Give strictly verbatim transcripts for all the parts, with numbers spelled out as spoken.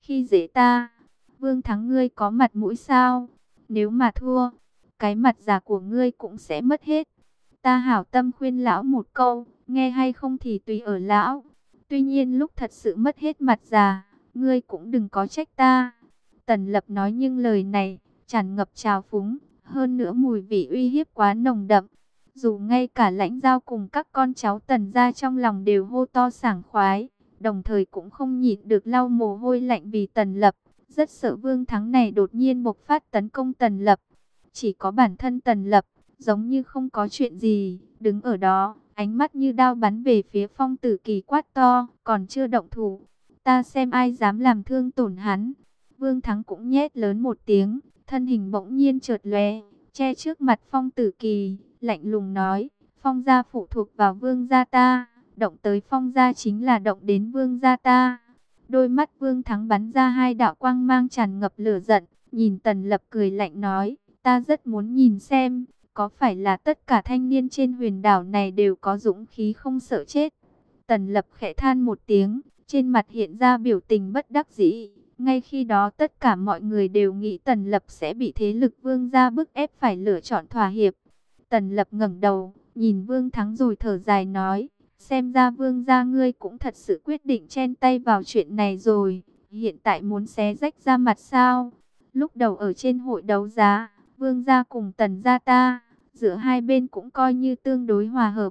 khi dễ ta. Vương Thắng, ngươi có mặt mũi sao? Nếu mà thua, cái mặt già của ngươi cũng sẽ mất hết. Ta hảo tâm khuyên lão một câu, nghe hay không thì tùy ở lão. Tuy nhiên lúc thật sự mất hết mặt già, ngươi cũng đừng có trách ta. Tần Lập nói nhưng lời này tràn ngập trào phúng, hơn nữa mùi vị uy hiếp quá nồng đậm. Dù ngay cả Lãnh Giao cùng các con cháu Tần gia trong lòng đều hô to sảng khoái, đồng thời cũng không nhịn được lau mồ hôi lạnh vì Tần Lập. Rất sợ Vương Thắng này đột nhiên bộc phát tấn công Tần Lập. Chỉ có bản thân Tần Lập, giống như không có chuyện gì, đứng ở đó, ánh mắt như đao bắn về phía Phong Tử Kỳ quát to, còn chưa động thủ. Ta xem ai dám làm thương tổn hắn. Vương Thắng cũng nhét lớn một tiếng, thân hình bỗng nhiên chợt lóe, che trước mặt Phong Tử Kỳ, lạnh lùng nói, Phong gia phụ thuộc vào Vương gia ta, động tới Phong gia chính là động đến Vương gia ta. Đôi mắt Vương Thắng bắn ra hai đạo quang mang tràn ngập lửa giận, nhìn Tần Lập cười lạnh nói, ta rất muốn nhìn xem, có phải là tất cả thanh niên trên huyền đảo này đều có dũng khí không sợ chết. Tần Lập khẽ than một tiếng, trên mặt hiện ra biểu tình bất đắc dĩ. Ngay khi đó tất cả mọi người đều nghĩ Tần Lập sẽ bị thế lực Vương gia bức ép phải lựa chọn thỏa hiệp. Tần Lập ngẩng đầu, nhìn Vương Thắng rồi thở dài nói, xem ra Vương gia ngươi cũng thật sự quyết định chen tay vào chuyện này rồi, hiện tại muốn xé rách ra mặt sao? Lúc đầu ở trên hội đấu giá, Vương gia cùng Tần gia ta, giữa hai bên cũng coi như tương đối hòa hợp.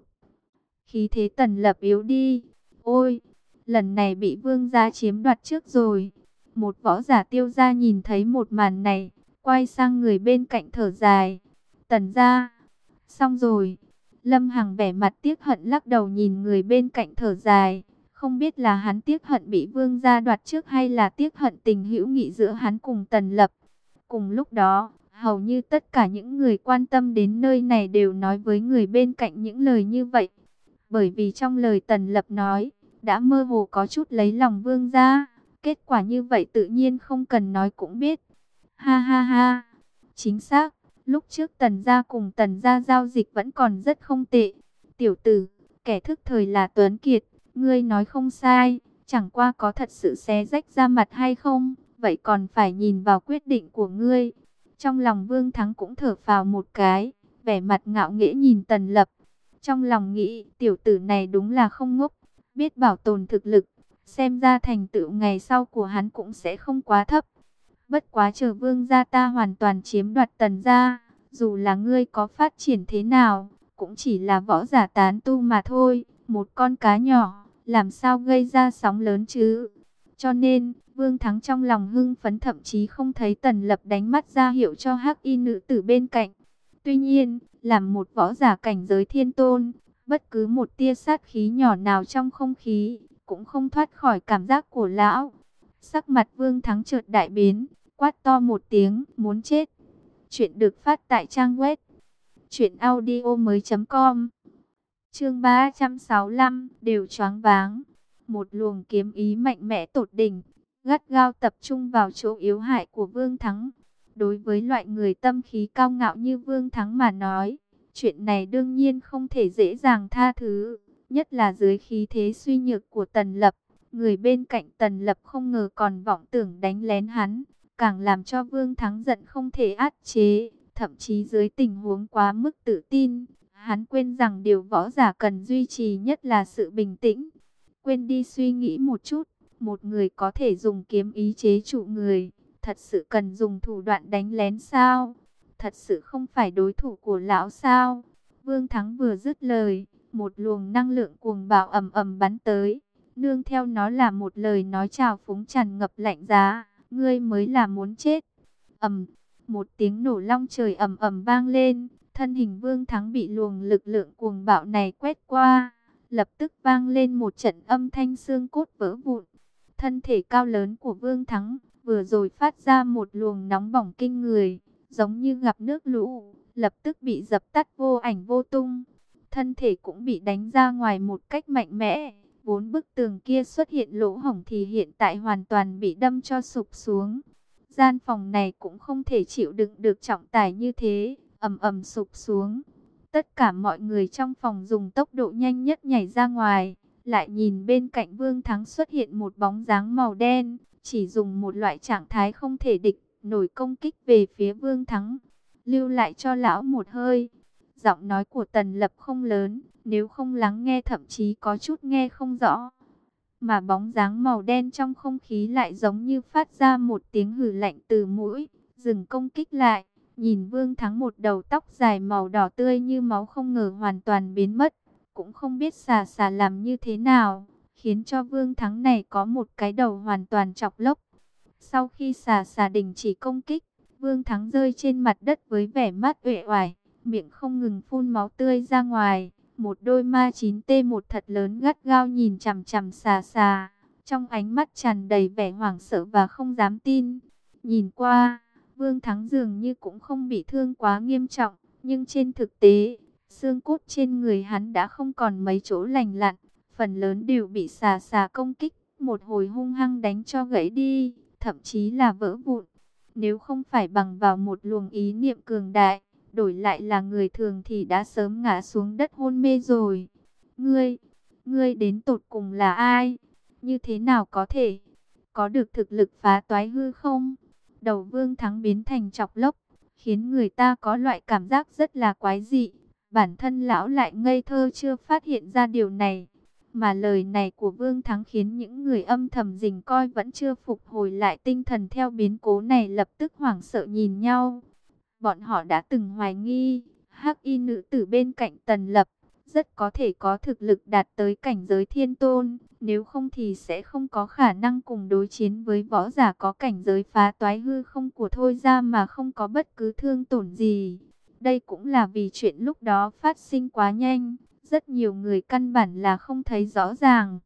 Khí thế Tần Lập yếu đi, ôi, lần này bị Vương gia chiếm đoạt trước rồi. Một võ giả Tiêu gia nhìn thấy một màn này, quay sang người bên cạnh thở dài. Tần gia, xong rồi. Lâm Hằng vẻ mặt tiếc hận lắc đầu nhìn người bên cạnh thở dài. Không biết là hắn tiếc hận bị Vương gia đoạt trước hay là tiếc hận tình hữu nghị giữa hắn cùng Tần Lập. Cùng lúc đó, hầu như tất cả những người quan tâm đến nơi này đều nói với người bên cạnh những lời như vậy. Bởi vì trong lời Tần Lập nói, đã mơ hồ có chút lấy lòng Vương gia. Kết quả như vậy tự nhiên không cần nói cũng biết. Ha ha ha, chính xác, lúc trước Tần gia cùng Tần gia giao dịch vẫn còn rất không tệ. Tiểu tử, kẻ thức thời là Tuấn Kiệt, ngươi nói không sai, chẳng qua có thật sự xé rách ra mặt hay không, vậy còn phải nhìn vào quyết định của ngươi. Trong lòng Vương Thắng cũng thở phào một cái, vẻ mặt ngạo nghễ nhìn Tần Lập. Trong lòng nghĩ, tiểu tử này đúng là không ngốc, biết bảo tồn thực lực. Xem ra thành tựu ngày sau của hắn cũng sẽ không quá thấp. Bất quá chờ Vương gia ta hoàn toàn chiếm đoạt Tần gia, dù là ngươi có phát triển thế nào, cũng chỉ là võ giả tán tu mà thôi. Một con cá nhỏ, làm sao gây ra sóng lớn chứ? Cho nên, Vương Thắng trong lòng hưng phấn, thậm chí không thấy Tần Lập đánh mắt ra hiệu cho hắc y nữ tử bên cạnh. Tuy nhiên, làm một võ giả cảnh giới thiên tôn, bất cứ một tia sát khí nhỏ nào trong không khí cũng không thoát khỏi cảm giác của lão. Sắc mặt Vương Thắng chợt đại biến, quát to một tiếng, muốn chết. Chuyện được phát tại trang web truyện audio mới chấm com. Chương ba trăm sáu mươi lăm, đều choáng váng. Một luồng kiếm ý mạnh mẽ tột đỉnh, gắt gao tập trung vào chỗ yếu hại của Vương Thắng. Đối với loại người tâm khí cao ngạo như Vương Thắng mà nói, chuyện này đương nhiên không thể dễ dàng tha thứ. Nhất là dưới khí thế suy nhược của Tần Lập, người bên cạnh Tần Lập không ngờ còn vọng tưởng đánh lén hắn, càng làm cho Vương Thắng giận không thể át chế. Thậm chí dưới tình huống quá mức tự tin, hắn quên rằng điều võ giả cần duy trì nhất là sự bình tĩnh. Quên đi suy nghĩ một chút, một người có thể dùng kiếm ý chế trụ người, thật sự cần dùng thủ đoạn đánh lén sao? Thật sự không phải đối thủ của lão sao? Vương Thắng vừa dứt lời, một luồng năng lượng cuồng bạo ầm ầm bắn tới, nương theo nó là một lời nói trào phúng tràn ngập lạnh giá, ngươi mới là muốn chết. Ầm, một tiếng nổ long trời ầm ầm vang lên, thân hình Vương Thắng bị luồng lực lượng cuồng bạo này quét qua, lập tức vang lên một trận âm thanh xương cốt vỡ vụn. Thân thể cao lớn của Vương Thắng vừa rồi phát ra một luồng nóng bỏng kinh người, giống như gặp nước lũ, lập tức bị dập tắt vô ảnh vô tung. Thân thể cũng bị đánh ra ngoài một cách mạnh mẽ. Vốn bức tường kia xuất hiện lỗ hổng thì hiện tại hoàn toàn bị đâm cho sụp xuống. Gian phòng này cũng không thể chịu đựng được trọng tải như thế, ầm ầm sụp xuống. Tất cả mọi người trong phòng dùng tốc độ nhanh nhất nhảy ra ngoài, lại nhìn bên cạnh Vương Thắng xuất hiện một bóng dáng màu đen, chỉ dùng một loại trạng thái không thể địch nổi công kích về phía Vương Thắng. Lưu lại cho lão một hơi. Giọng nói của Tần Lập không lớn, nếu không lắng nghe thậm chí có chút nghe không rõ. Mà bóng dáng màu đen trong không khí lại giống như phát ra một tiếng hừ lạnh từ mũi, dừng công kích lại. Nhìn Vương Thắng một đầu tóc dài màu đỏ tươi như máu không ngờ hoàn toàn biến mất. Cũng không biết xà xà làm như thế nào, khiến cho Vương Thắng này có một cái đầu hoàn toàn chọc lốc. Sau khi xà xà đình chỉ công kích, Vương Thắng rơi trên mặt đất với vẻ mắt uể oải, miệng không ngừng phun máu tươi ra ngoài. Một đôi ma chín T một thật lớn gắt gao nhìn chằm chằm xà xà, trong ánh mắt tràn đầy vẻ hoảng sợ và không dám tin. Nhìn qua, Vương Thắng dường như cũng không bị thương quá nghiêm trọng, nhưng trên thực tế, xương cốt trên người hắn đã không còn mấy chỗ lành lặn, phần lớn đều bị xà xà công kích, một hồi hung hăng đánh cho gãy đi, thậm chí là vỡ vụn. Nếu không phải bằng vào một luồng ý niệm cường đại, đổi lại là người thường thì đã sớm ngã xuống đất hôn mê rồi. Ngươi, ngươi đến tột cùng là ai? Như thế nào có thể? Có được thực lực phá toái hư không? Đầu Vương Thắng biến thành chọc lốc, khiến người ta có loại cảm giác rất là quái dị. Bản thân lão lại ngây thơ chưa phát hiện ra điều này. Mà lời này của Vương Thắng khiến những người âm thầm rình coi vẫn chưa phục hồi lại tinh thần theo biến cố này lập tức hoảng sợ nhìn nhau. Bọn họ đã từng hoài nghi, hắc y nữ tử bên cạnh Tần Lập, rất có thể có thực lực đạt tới cảnh giới thiên tôn, nếu không thì sẽ không có khả năng cùng đối chiến với võ giả có cảnh giới phá toái hư không của Thôi Ra mà không có bất cứ thương tổn gì. Đây cũng là vì chuyện lúc đó phát sinh quá nhanh, rất nhiều người căn bản là không thấy rõ ràng.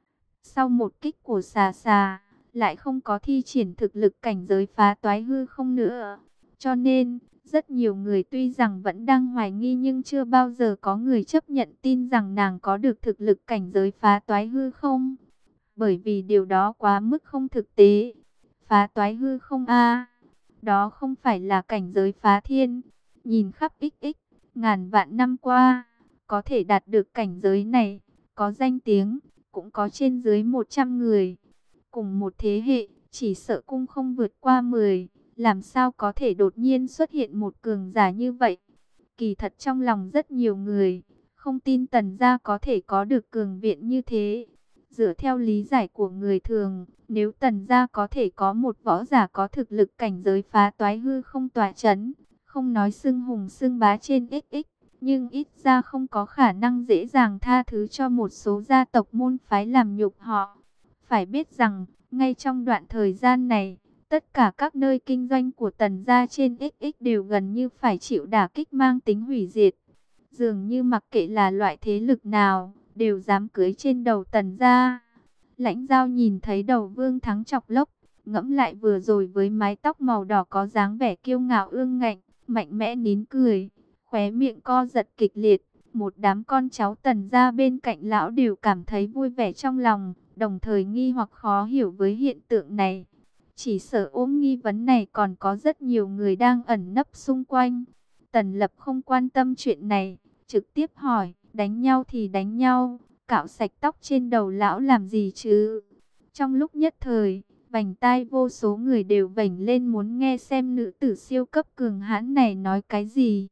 Sau một kích của xà xà, lại không có thi triển thực lực cảnh giới phá toái hư không nữa. Cho nên, rất nhiều người tuy rằng vẫn đang hoài nghi nhưng chưa bao giờ có người chấp nhận tin rằng nàng có được thực lực cảnh giới phá toái hư không. Bởi vì điều đó quá mức không thực tế. Phá toái hư không a đó không phải là cảnh giới phá thiên. Nhìn khắp x x, ngàn vạn năm qua, có thể đạt được cảnh giới này, có danh tiếng, cũng có trên dưới một trăm người. Cùng một thế hệ, chỉ sợ cung không vượt qua mười. Làm sao có thể đột nhiên xuất hiện một cường giả như vậy? Kỳ thật trong lòng rất nhiều người không tin Tần gia có thể có được cường viện như thế. Dựa theo lý giải của người thường, nếu Tần gia có thể có một võ giả có thực lực cảnh giới phá toái hư không tỏa chấn, không nói xưng hùng xưng bá trên ích ích, nhưng ít ra không có khả năng dễ dàng tha thứ cho một số gia tộc môn phái làm nhục họ. Phải biết rằng, ngay trong đoạn thời gian này, tất cả các nơi kinh doanh của Tần gia trên ích ích đều gần như phải chịu đả kích mang tính hủy diệt. Dường như mặc kệ là loại thế lực nào, đều dám cưỡi trên đầu Tần gia. Lãnh Giao nhìn thấy đầu Vương Thắng chọc lốc, ngẫm lại vừa rồi với mái tóc màu đỏ có dáng vẻ kiêu ngạo ương ngạnh, mạnh mẽ nín cười, khóe miệng co giật kịch liệt. Một đám con cháu Tần gia bên cạnh lão đều cảm thấy vui vẻ trong lòng, đồng thời nghi hoặc khó hiểu với hiện tượng này. Chỉ sợ ôm nghi vấn này còn có rất nhiều người đang ẩn nấp xung quanh. Tần Lập không quan tâm chuyện này, trực tiếp hỏi, đánh nhau thì đánh nhau, cạo sạch tóc trên đầu lão làm gì chứ? Trong lúc nhất thời, vành tai vô số người đều vểnh lên muốn nghe xem nữ tử siêu cấp cường hãn này nói cái gì.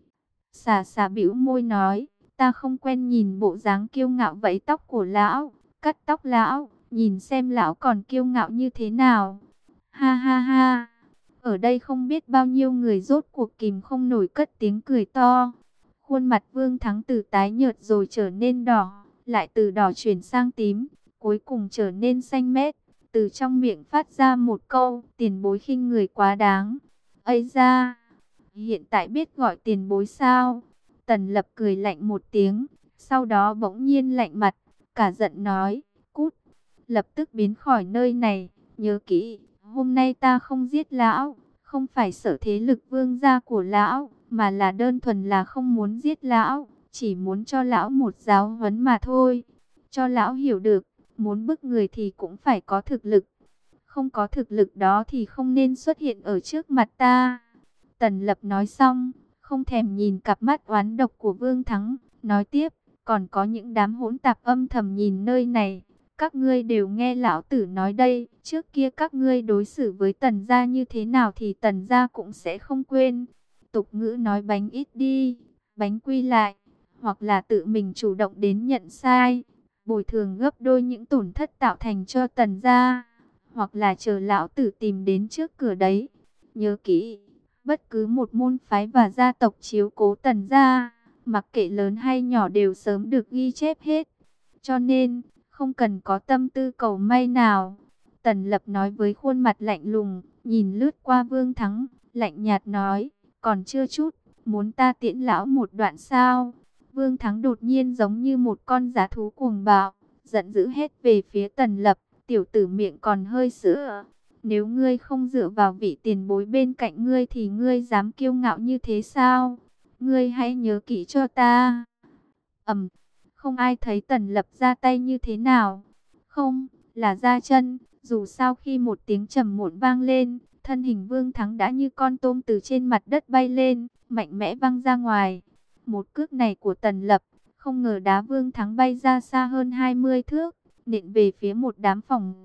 Xà xà bĩu môi nói, ta không quen nhìn bộ dáng kiêu ngạo vẫy tóc của lão, cắt tóc lão, nhìn xem lão còn kiêu ngạo như thế nào. Ha ha ha, ở đây không biết bao nhiêu người rốt cuộc kìm không nổi cất tiếng cười to. Khuôn mặt Vương Thắng từ tái nhợt rồi trở nên đỏ, lại từ đỏ chuyển sang tím, cuối cùng trở nên xanh mét. Từ trong miệng phát ra một câu, tiền bối khinh người quá đáng. Ây da, hiện tại biết gọi tiền bối sao? Tần Lập cười lạnh một tiếng, sau đó bỗng nhiên lạnh mặt, cả giận nói, cút, lập tức biến khỏi nơi này, nhớ kỹ. Hôm nay ta không giết lão, không phải sợ thế lực vương gia của lão, mà là đơn thuần là không muốn giết lão, chỉ muốn cho lão một giáo huấn mà thôi. Cho lão hiểu được, muốn bức người thì cũng phải có thực lực. Không có thực lực đó thì không nên xuất hiện ở trước mặt ta. Tần Lập nói xong, không thèm nhìn cặp mắt oán độc của Vương Thắng, nói tiếp, còn có những đám hỗn tạp âm thầm nhìn nơi này. Các ngươi đều nghe lão tử nói đây, trước kia các ngươi đối xử với Tần gia như thế nào thì Tần gia cũng sẽ không quên. Tục ngữ nói bánh ít đi, bánh quy lại, hoặc là tự mình chủ động đến nhận sai, bồi thường gấp đôi những tổn thất tạo thành cho Tần gia, hoặc là chờ lão tử tìm đến trước cửa đấy. Nhớ kỹ, bất cứ một môn phái và gia tộc chiếu cố Tần gia, mặc kệ lớn hay nhỏ đều sớm được ghi chép hết. Cho nên, không cần có tâm tư cầu may nào. Tần Lập nói với khuôn mặt lạnh lùng, nhìn lướt qua Vương Thắng, lạnh nhạt nói, còn chưa chút, muốn ta tiễn lão một đoạn sao? Vương Thắng đột nhiên giống như một con dã thú cuồng bạo, giận dữ hết về phía Tần Lập, tiểu tử miệng còn hơi sữa. Nếu ngươi không dựa vào vị tiền bối bên cạnh ngươi thì ngươi dám kiêu ngạo như thế sao? Ngươi hãy nhớ kỹ cho ta. Ầm, không ai thấy Tần Lập ra tay như thế nào. Không, là ra chân. Dù sao khi một tiếng trầm muộn vang lên, thân hình Vương Thắng đã như con tôm từ trên mặt đất bay lên, mạnh mẽ văng ra ngoài. Một cước này của Tần Lập, không ngờ đá Vương Thắng bay ra xa hơn hai mươi thước, nện về phía một đám phòng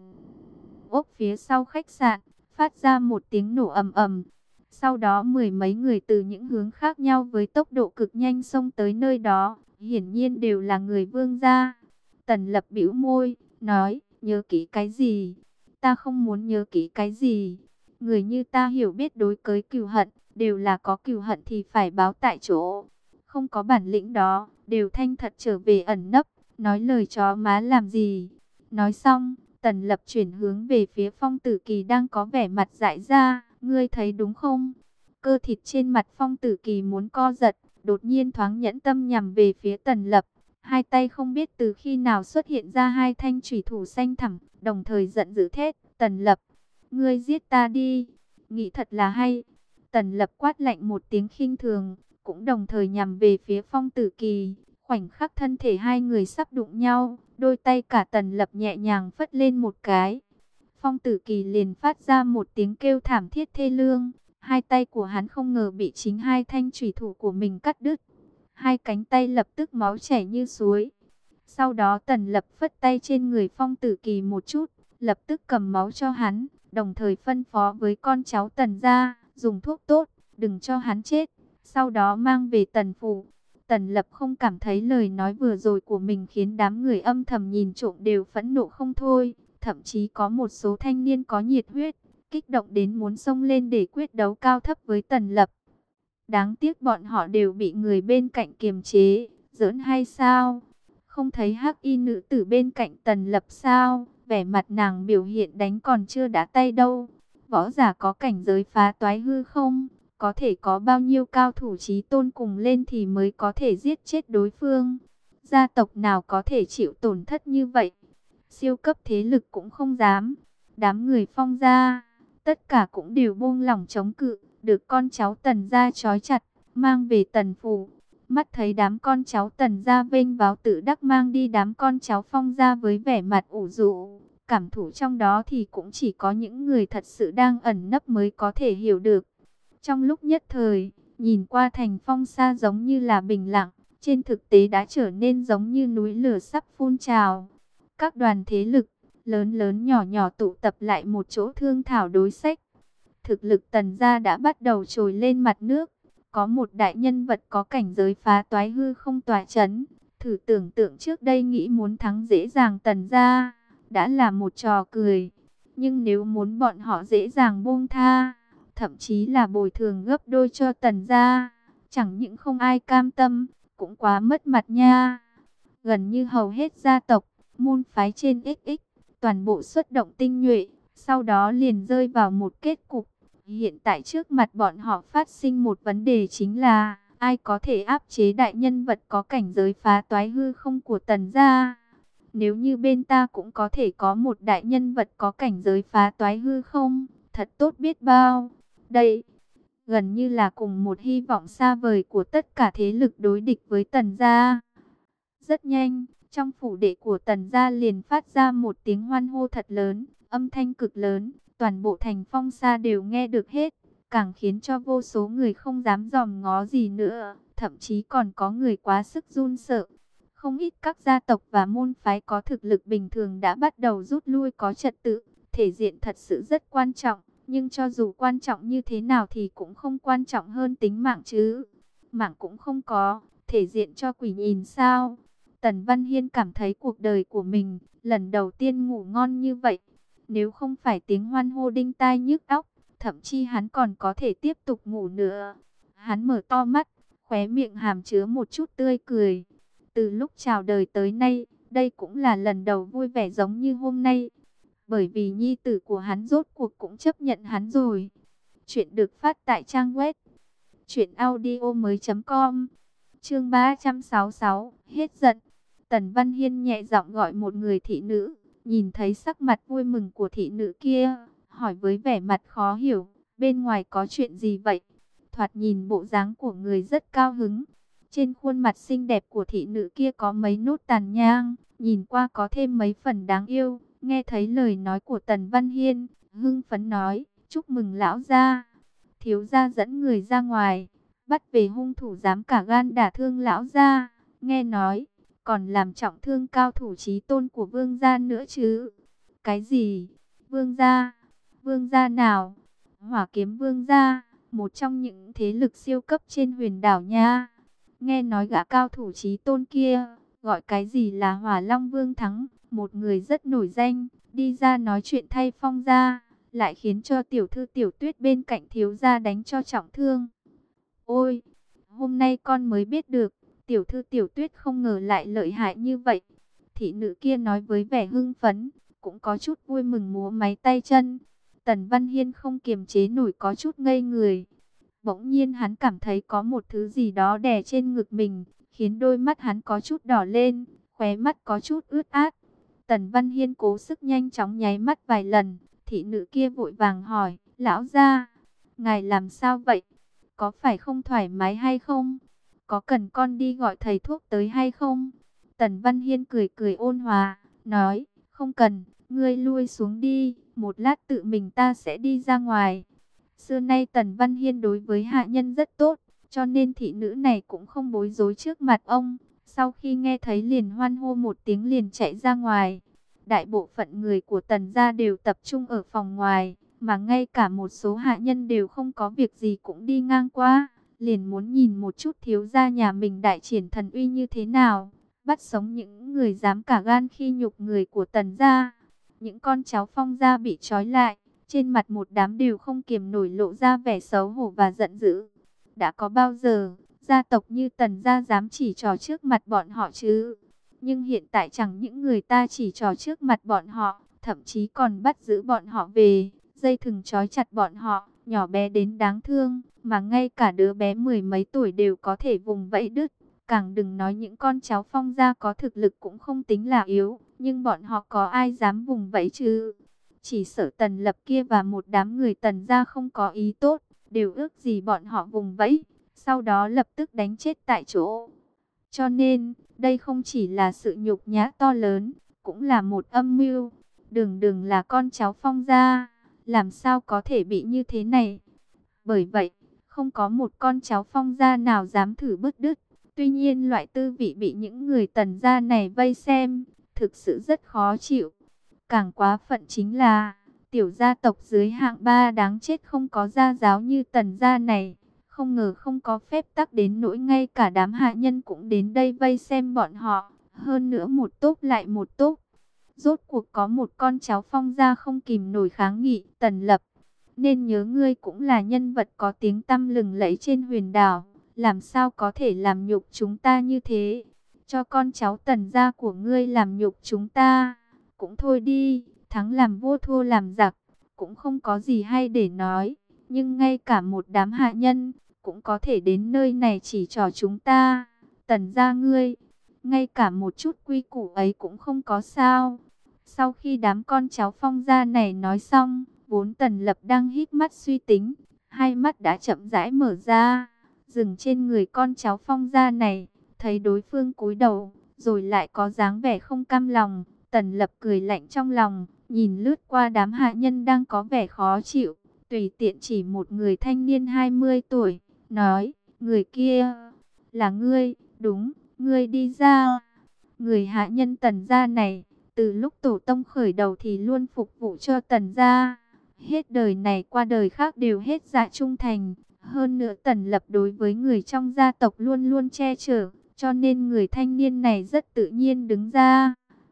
ốc phía sau khách sạn, phát ra một tiếng nổ ầm ầm. Sau đó mười mấy người từ những hướng khác nhau với tốc độ cực nhanh xông tới nơi đó, hiển nhiên đều là người Vương gia. Tần Lập bĩu môi, nói, nhớ kỹ cái gì? Ta không muốn nhớ kỹ cái gì. Người như ta hiểu biết đối cới cừu hận, đều là có cừu hận thì phải báo tại chỗ. Không có bản lĩnh đó, đều thanh thật trở về ẩn nấp, nói lời chó má làm gì. Nói xong, Tần Lập chuyển hướng về phía Phong Tử Kỳ đang có vẻ mặt dại ra, ngươi thấy đúng không? Cơ thịt trên mặt Phong Tử Kỳ muốn co giật, đột nhiên thoáng nhẫn tâm nhằm về phía Tần Lập. Hai tay không biết từ khi nào xuất hiện ra hai thanh chủy thủ xanh thẳm, đồng thời giận dữ thét, Tần Lập, ngươi giết ta đi, nghĩ thật là hay. Tần Lập quát lạnh một tiếng khinh thường, cũng đồng thời nhằm về phía Phong Tử Kỳ. Khoảnh khắc thân thể hai người sắp đụng nhau, đôi tay cả Tần Lập nhẹ nhàng phất lên một cái. Phong Tử Kỳ liền phát ra một tiếng kêu thảm thiết thê lương. Hai tay của hắn không ngờ bị chính hai thanh chủy thủ của mình cắt đứt. Hai cánh tay lập tức máu chảy như suối. Sau đó Tần Lập phất tay trên người Phong Tử Kỳ một chút, lập tức cầm máu cho hắn, đồng thời phân phó với con cháu Tần gia, dùng thuốc tốt, đừng cho hắn chết. Sau đó mang về Tần phủ. Tần Lập không cảm thấy lời nói vừa rồi của mình khiến đám người âm thầm nhìn trộm đều phẫn nộ không thôi. Thậm chí có một số thanh niên có nhiệt huyết, kích động đến muốn xông lên để quyết đấu cao thấp với Tần Lập. Đáng tiếc bọn họ đều bị người bên cạnh kiềm chế, giỡn hay sao? Không thấy hắc y nữ tử bên cạnh Tần Lập sao? Vẻ mặt nàng biểu hiện đánh còn chưa đá tay đâu. Võ giả có cảnh giới phá toái hư không? Có thể có bao nhiêu cao thủ chí tôn cùng lên thì mới có thể giết chết đối phương. Gia tộc nào có thể chịu tổn thất như vậy? Siêu cấp thế lực cũng không dám. Đám người Phong gia, tất cả cũng đều buông lỏng chống cự, được con cháu Tần gia trói chặt, mang về Tần phủ. Mắt thấy đám con cháu Tần gia vênh váo tự đắc mang đi đám con cháu Phong gia với vẻ mặt ủ rũ. Cảm thụ trong đó thì cũng chỉ có những người thật sự đang ẩn nấp mới có thể hiểu được. Trong lúc nhất thời, nhìn qua thành Phong xa giống như là bình lặng, trên thực tế đã trở nên giống như núi lửa sắp phun trào. Các đoàn thế lực, lớn lớn nhỏ nhỏ tụ tập lại một chỗ thương thảo đối sách. Thực lực Tần gia đã bắt đầu trồi lên mặt nước. Có một đại nhân vật có cảnh giới phá toái hư không tỏa chấn. Thử tưởng tượng trước đây nghĩ muốn thắng dễ dàng Tần gia, đã là một trò cười. Nhưng nếu muốn bọn họ dễ dàng buông tha, thậm chí là bồi thường gấp đôi cho Tần gia, chẳng những không ai cam tâm, cũng quá mất mặt nha. Gần như hầu hết gia tộc, môn phái trên ích ích, toàn bộ xuất động tinh nhuệ, sau đó liền rơi vào một kết cục. Hiện tại trước mặt bọn họ phát sinh một vấn đề chính là, ai có thể áp chế đại nhân vật có cảnh giới phá toái hư không của Tần gia. Nếu như bên ta cũng có thể có một đại nhân vật có cảnh giới phá toái hư không, thật tốt biết bao. Đây, gần như là cùng một hy vọng xa vời của tất cả thế lực đối địch với Tần gia. Rất nhanh, trong phủ đệ của Tần gia liền phát ra một tiếng hoan hô thật lớn, âm thanh cực lớn, toàn bộ thành Phong Sa đều nghe được hết, càng khiến cho vô số người không dám dòm ngó gì nữa, thậm chí còn có người quá sức run sợ. Không ít các gia tộc và môn phái có thực lực bình thường đã bắt đầu rút lui có trật tự. Thể diện thật sự rất quan trọng, nhưng cho dù quan trọng như thế nào thì cũng không quan trọng hơn tính mạng chứ. Mạng cũng không có, thể diện cho quỷ nhìn sao? Tần Văn Hiên cảm thấy cuộc đời của mình lần đầu tiên ngủ ngon như vậy. Nếu không phải tiếng hoan hô đinh tai nhức óc, thậm chí hắn còn có thể tiếp tục ngủ nữa. Hắn mở to mắt, khóe miệng hàm chứa một chút tươi cười. Từ lúc chào đời tới nay, đây cũng là lần đầu vui vẻ giống như hôm nay. Bởi vì nhi tử của hắn rốt cuộc cũng chấp nhận hắn rồi. Chuyện được phát tại trang web truyện audio mới chấm com. Chương ba trăm sáu mươi sáu, hết giận. Tần Văn Hiên nhẹ giọng gọi một người thị nữ, nhìn thấy sắc mặt vui mừng của thị nữ kia, hỏi với vẻ mặt khó hiểu, bên ngoài có chuyện gì vậy? Thoạt nhìn bộ dáng của người rất cao hứng. Trên khuôn mặt xinh đẹp của thị nữ kia có mấy nốt tàn nhang, nhìn qua có thêm mấy phần đáng yêu. Nghe thấy lời nói của Tần Văn Hiên, hưng phấn nói, chúc mừng lão gia. Thiếu gia dẫn người ra ngoài, bắt về hung thủ dám cả gan đả thương lão gia. Nghe nói, còn làm trọng thương cao thủ chí tôn của vương gia nữa chứ. Cái gì? Vương gia? Vương gia nào? Hỏa Kiếm Vương gia, một trong những thế lực siêu cấp trên huyền đảo nha. Nghe nói gã cao thủ chí tôn kia, gọi cái gì là Hỏa Long Vương Thắng, một người rất nổi danh, đi ra nói chuyện thay Phong gia, lại khiến cho tiểu thư Tiểu Tuyết bên cạnh thiếu gia đánh cho trọng thương. Ôi, hôm nay con mới biết được, tiểu thư Tiểu Tuyết không ngờ lại lợi hại như vậy. Thị nữ kia nói với vẻ hưng phấn, cũng có chút vui mừng múa máy tay chân. Tần Văn Hiên không kiềm chế nổi có chút ngây người. Bỗng nhiên hắn cảm thấy có một thứ gì đó đè trên ngực mình, khiến đôi mắt hắn có chút đỏ lên, khóe mắt có chút ướt át. Tần Văn Hiên cố sức nhanh chóng nháy mắt vài lần, thị nữ kia vội vàng hỏi, lão gia, ngài làm sao vậy? Có phải không thoải mái hay không? Có cần con đi gọi thầy thuốc tới hay không? Tần Văn Hiên cười cười ôn hòa, nói, không cần, ngươi lui xuống đi, một lát tự mình ta sẽ đi ra ngoài. Xưa nay Tần Văn Hiên đối với hạ nhân rất tốt, cho nên thị nữ này cũng không bối rối trước mặt ông. Sau khi nghe thấy liền hoan hô một tiếng liền chạy ra ngoài. Đại bộ phận người của Tần gia đều tập trung ở phòng ngoài, mà ngay cả một số hạ nhân đều không có việc gì cũng đi ngang qua, liền muốn nhìn một chút thiếu gia nhà mình đại triển thần uy như thế nào, bắt sống những người dám cả gan khi nhục người của Tần gia. Những con cháu Phong gia bị trói lại, trên mặt một đám đều không kiềm nổi lộ ra vẻ xấu hổ và giận dữ. Đã có bao giờ gia tộc như Tần gia dám chỉ trò trước mặt bọn họ chứ? Nhưng hiện tại chẳng những người ta chỉ trò trước mặt bọn họ, thậm chí còn bắt giữ bọn họ về, dây thừng trói chặt bọn họ, nhỏ bé đến đáng thương, mà ngay cả đứa bé mười mấy tuổi đều có thể vùng vẫy đứt. Càng đừng nói những con cháu Phong gia có thực lực cũng không tính là yếu, nhưng bọn họ có ai dám vùng vẫy chứ? Chỉ sợ Tần Lập kia và một đám người Tần gia không có ý tốt, đều ước gì bọn họ vùng vẫy, sau đó lập tức đánh chết tại chỗ. Cho nên, đây không chỉ là sự nhục nhã to lớn, cũng là một âm mưu. Đường đường là con cháu Phong gia, làm sao có thể bị như thế này? Bởi vậy, không có một con cháu Phong gia nào dám thử bứt đứt. Tuy nhiên loại tư vị bị những người Tần gia này vây xem, thực sự rất khó chịu. Càng quá phận chính là, tiểu gia tộc dưới hạng ba đáng chết không có gia giáo như Tần gia này. Không ngờ không có phép tắc đến nỗi ngay cả đám hạ nhân cũng đến đây vây xem bọn họ. Hơn nữa một tốp lại một tốp. Rốt cuộc có một con cháu Phong gia không kìm nổi kháng nghị, Tần Lập. Nên nhớ ngươi cũng là nhân vật có tiếng tăm lừng lẫy trên huyền đảo. Làm sao có thể làm nhục chúng ta như thế? Cho con cháu Tần gia của ngươi làm nhục chúng ta. Cũng thôi đi, thắng làm vua thua làm giặc. Cũng không có gì hay để nói. Nhưng ngay cả một đám hạ nhân cũng có thể đến nơi này chỉ trò chúng ta. Tần gia ngươi, ngay cả một chút quy củ ấy cũng không có sao? Sau khi đám con cháu Phong gia này nói xong, vốn Tần Lập đang hít mắt suy tính, hai mắt đã chậm rãi mở ra, dừng trên người con cháu Phong gia này, thấy đối phương cúi đầu, rồi lại có dáng vẻ không cam lòng. Tần Lập cười lạnh trong lòng, nhìn lướt qua đám hạ nhân đang có vẻ khó chịu, tùy tiện chỉ một người thanh niên hai mươi tuổi, nói, người kia, là ngươi, đúng, ngươi đi ra. Người hạ nhân Tần gia này, từ lúc tổ tông khởi đầu thì luôn phục vụ cho Tần gia. Hết đời này qua đời khác đều hết dạ trung thành. Hơn nữa Tần Lập đối với người trong gia tộc luôn luôn che chở, cho nên người thanh niên này rất tự nhiên đứng ra,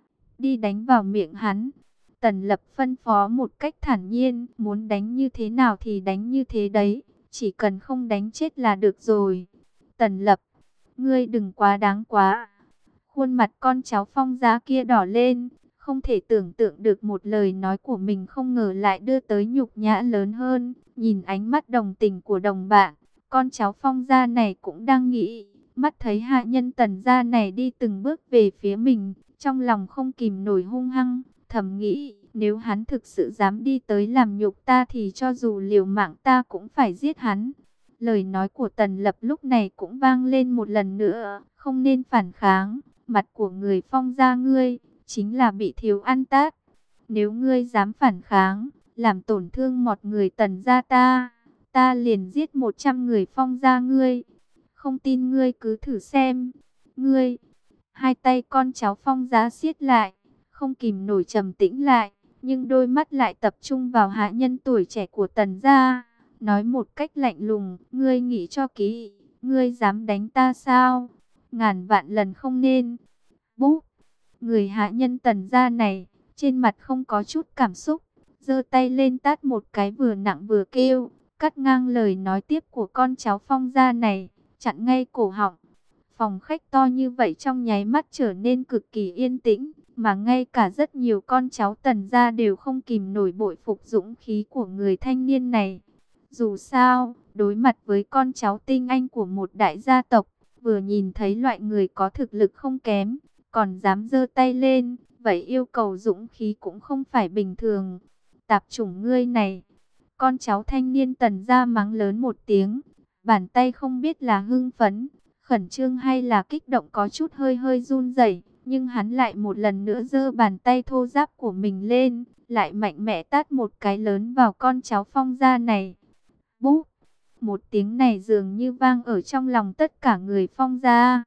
đi đánh vào miệng hắn. Tần Lập phân phó một cách thản nhiên, muốn đánh như thế nào thì đánh như thế đấy, chỉ cần không đánh chết là được rồi. Tần Lập, ngươi đừng quá đáng quá. Khuôn mặt con cháu Phong gia kia đỏ lên, không thể tưởng tượng được một lời nói của mình không ngờ lại đưa tới nhục nhã lớn hơn. Nhìn ánh mắt đồng tình của đồng bạn, con cháu Phong gia này cũng đang nghĩ, mắt thấy hạ nhân Tần gia này đi từng bước về phía mình, trong lòng không kìm nổi hung hăng, thầm nghĩ, nếu hắn thực sự dám đi tới làm nhục ta thì cho dù liều mạng ta cũng phải giết hắn. Lời nói của Tần Lập lúc này cũng vang lên một lần nữa, không nên phản kháng, mặt của người Phong gia ngươi, chính là bị thiếu ăn tát. Nếu ngươi dám phản kháng, làm tổn thương một người Tần gia ta, ta liền giết một trăm người Phong gia ngươi. Không tin ngươi cứ thử xem. Ngươi, hai tay con cháu Phong gia siết lại, không kìm nổi trầm tĩnh lại, nhưng đôi mắt lại tập trung vào hạ nhân tuổi trẻ của Tần gia, nói một cách lạnh lùng, ngươi nghĩ cho kỹ, ngươi dám đánh ta sao? Ngàn vạn lần không nên. Búp, người hạ nhân Tần gia này, trên mặt không có chút cảm xúc, giơ tay lên tát một cái vừa nặng vừa kêu, cắt ngang lời nói tiếp của con cháu Phong gia này, chặn ngay cổ họng. Phòng khách to như vậy trong nháy mắt trở nên cực kỳ yên tĩnh, mà ngay cả rất nhiều con cháu Tần gia đều không kìm nổi bội phục dũng khí của người thanh niên này. Dù sao, đối mặt với con cháu tinh anh của một đại gia tộc, vừa nhìn thấy loại người có thực lực không kém, còn dám giơ tay lên, vậy yêu cầu dũng khí cũng không phải bình thường. Tạp chủng ngươi này, con cháu thanh niên Tần gia mắng lớn một tiếng, bàn tay không biết là hưng phấn, khẩn trương hay là kích động có chút hơi hơi run rẩy, nhưng hắn lại một lần nữa giơ bàn tay thô ráp của mình lên, lại mạnh mẽ tát một cái lớn vào con cháu Phong gia này. Búp, một tiếng này dường như vang ở trong lòng tất cả người Phong gia.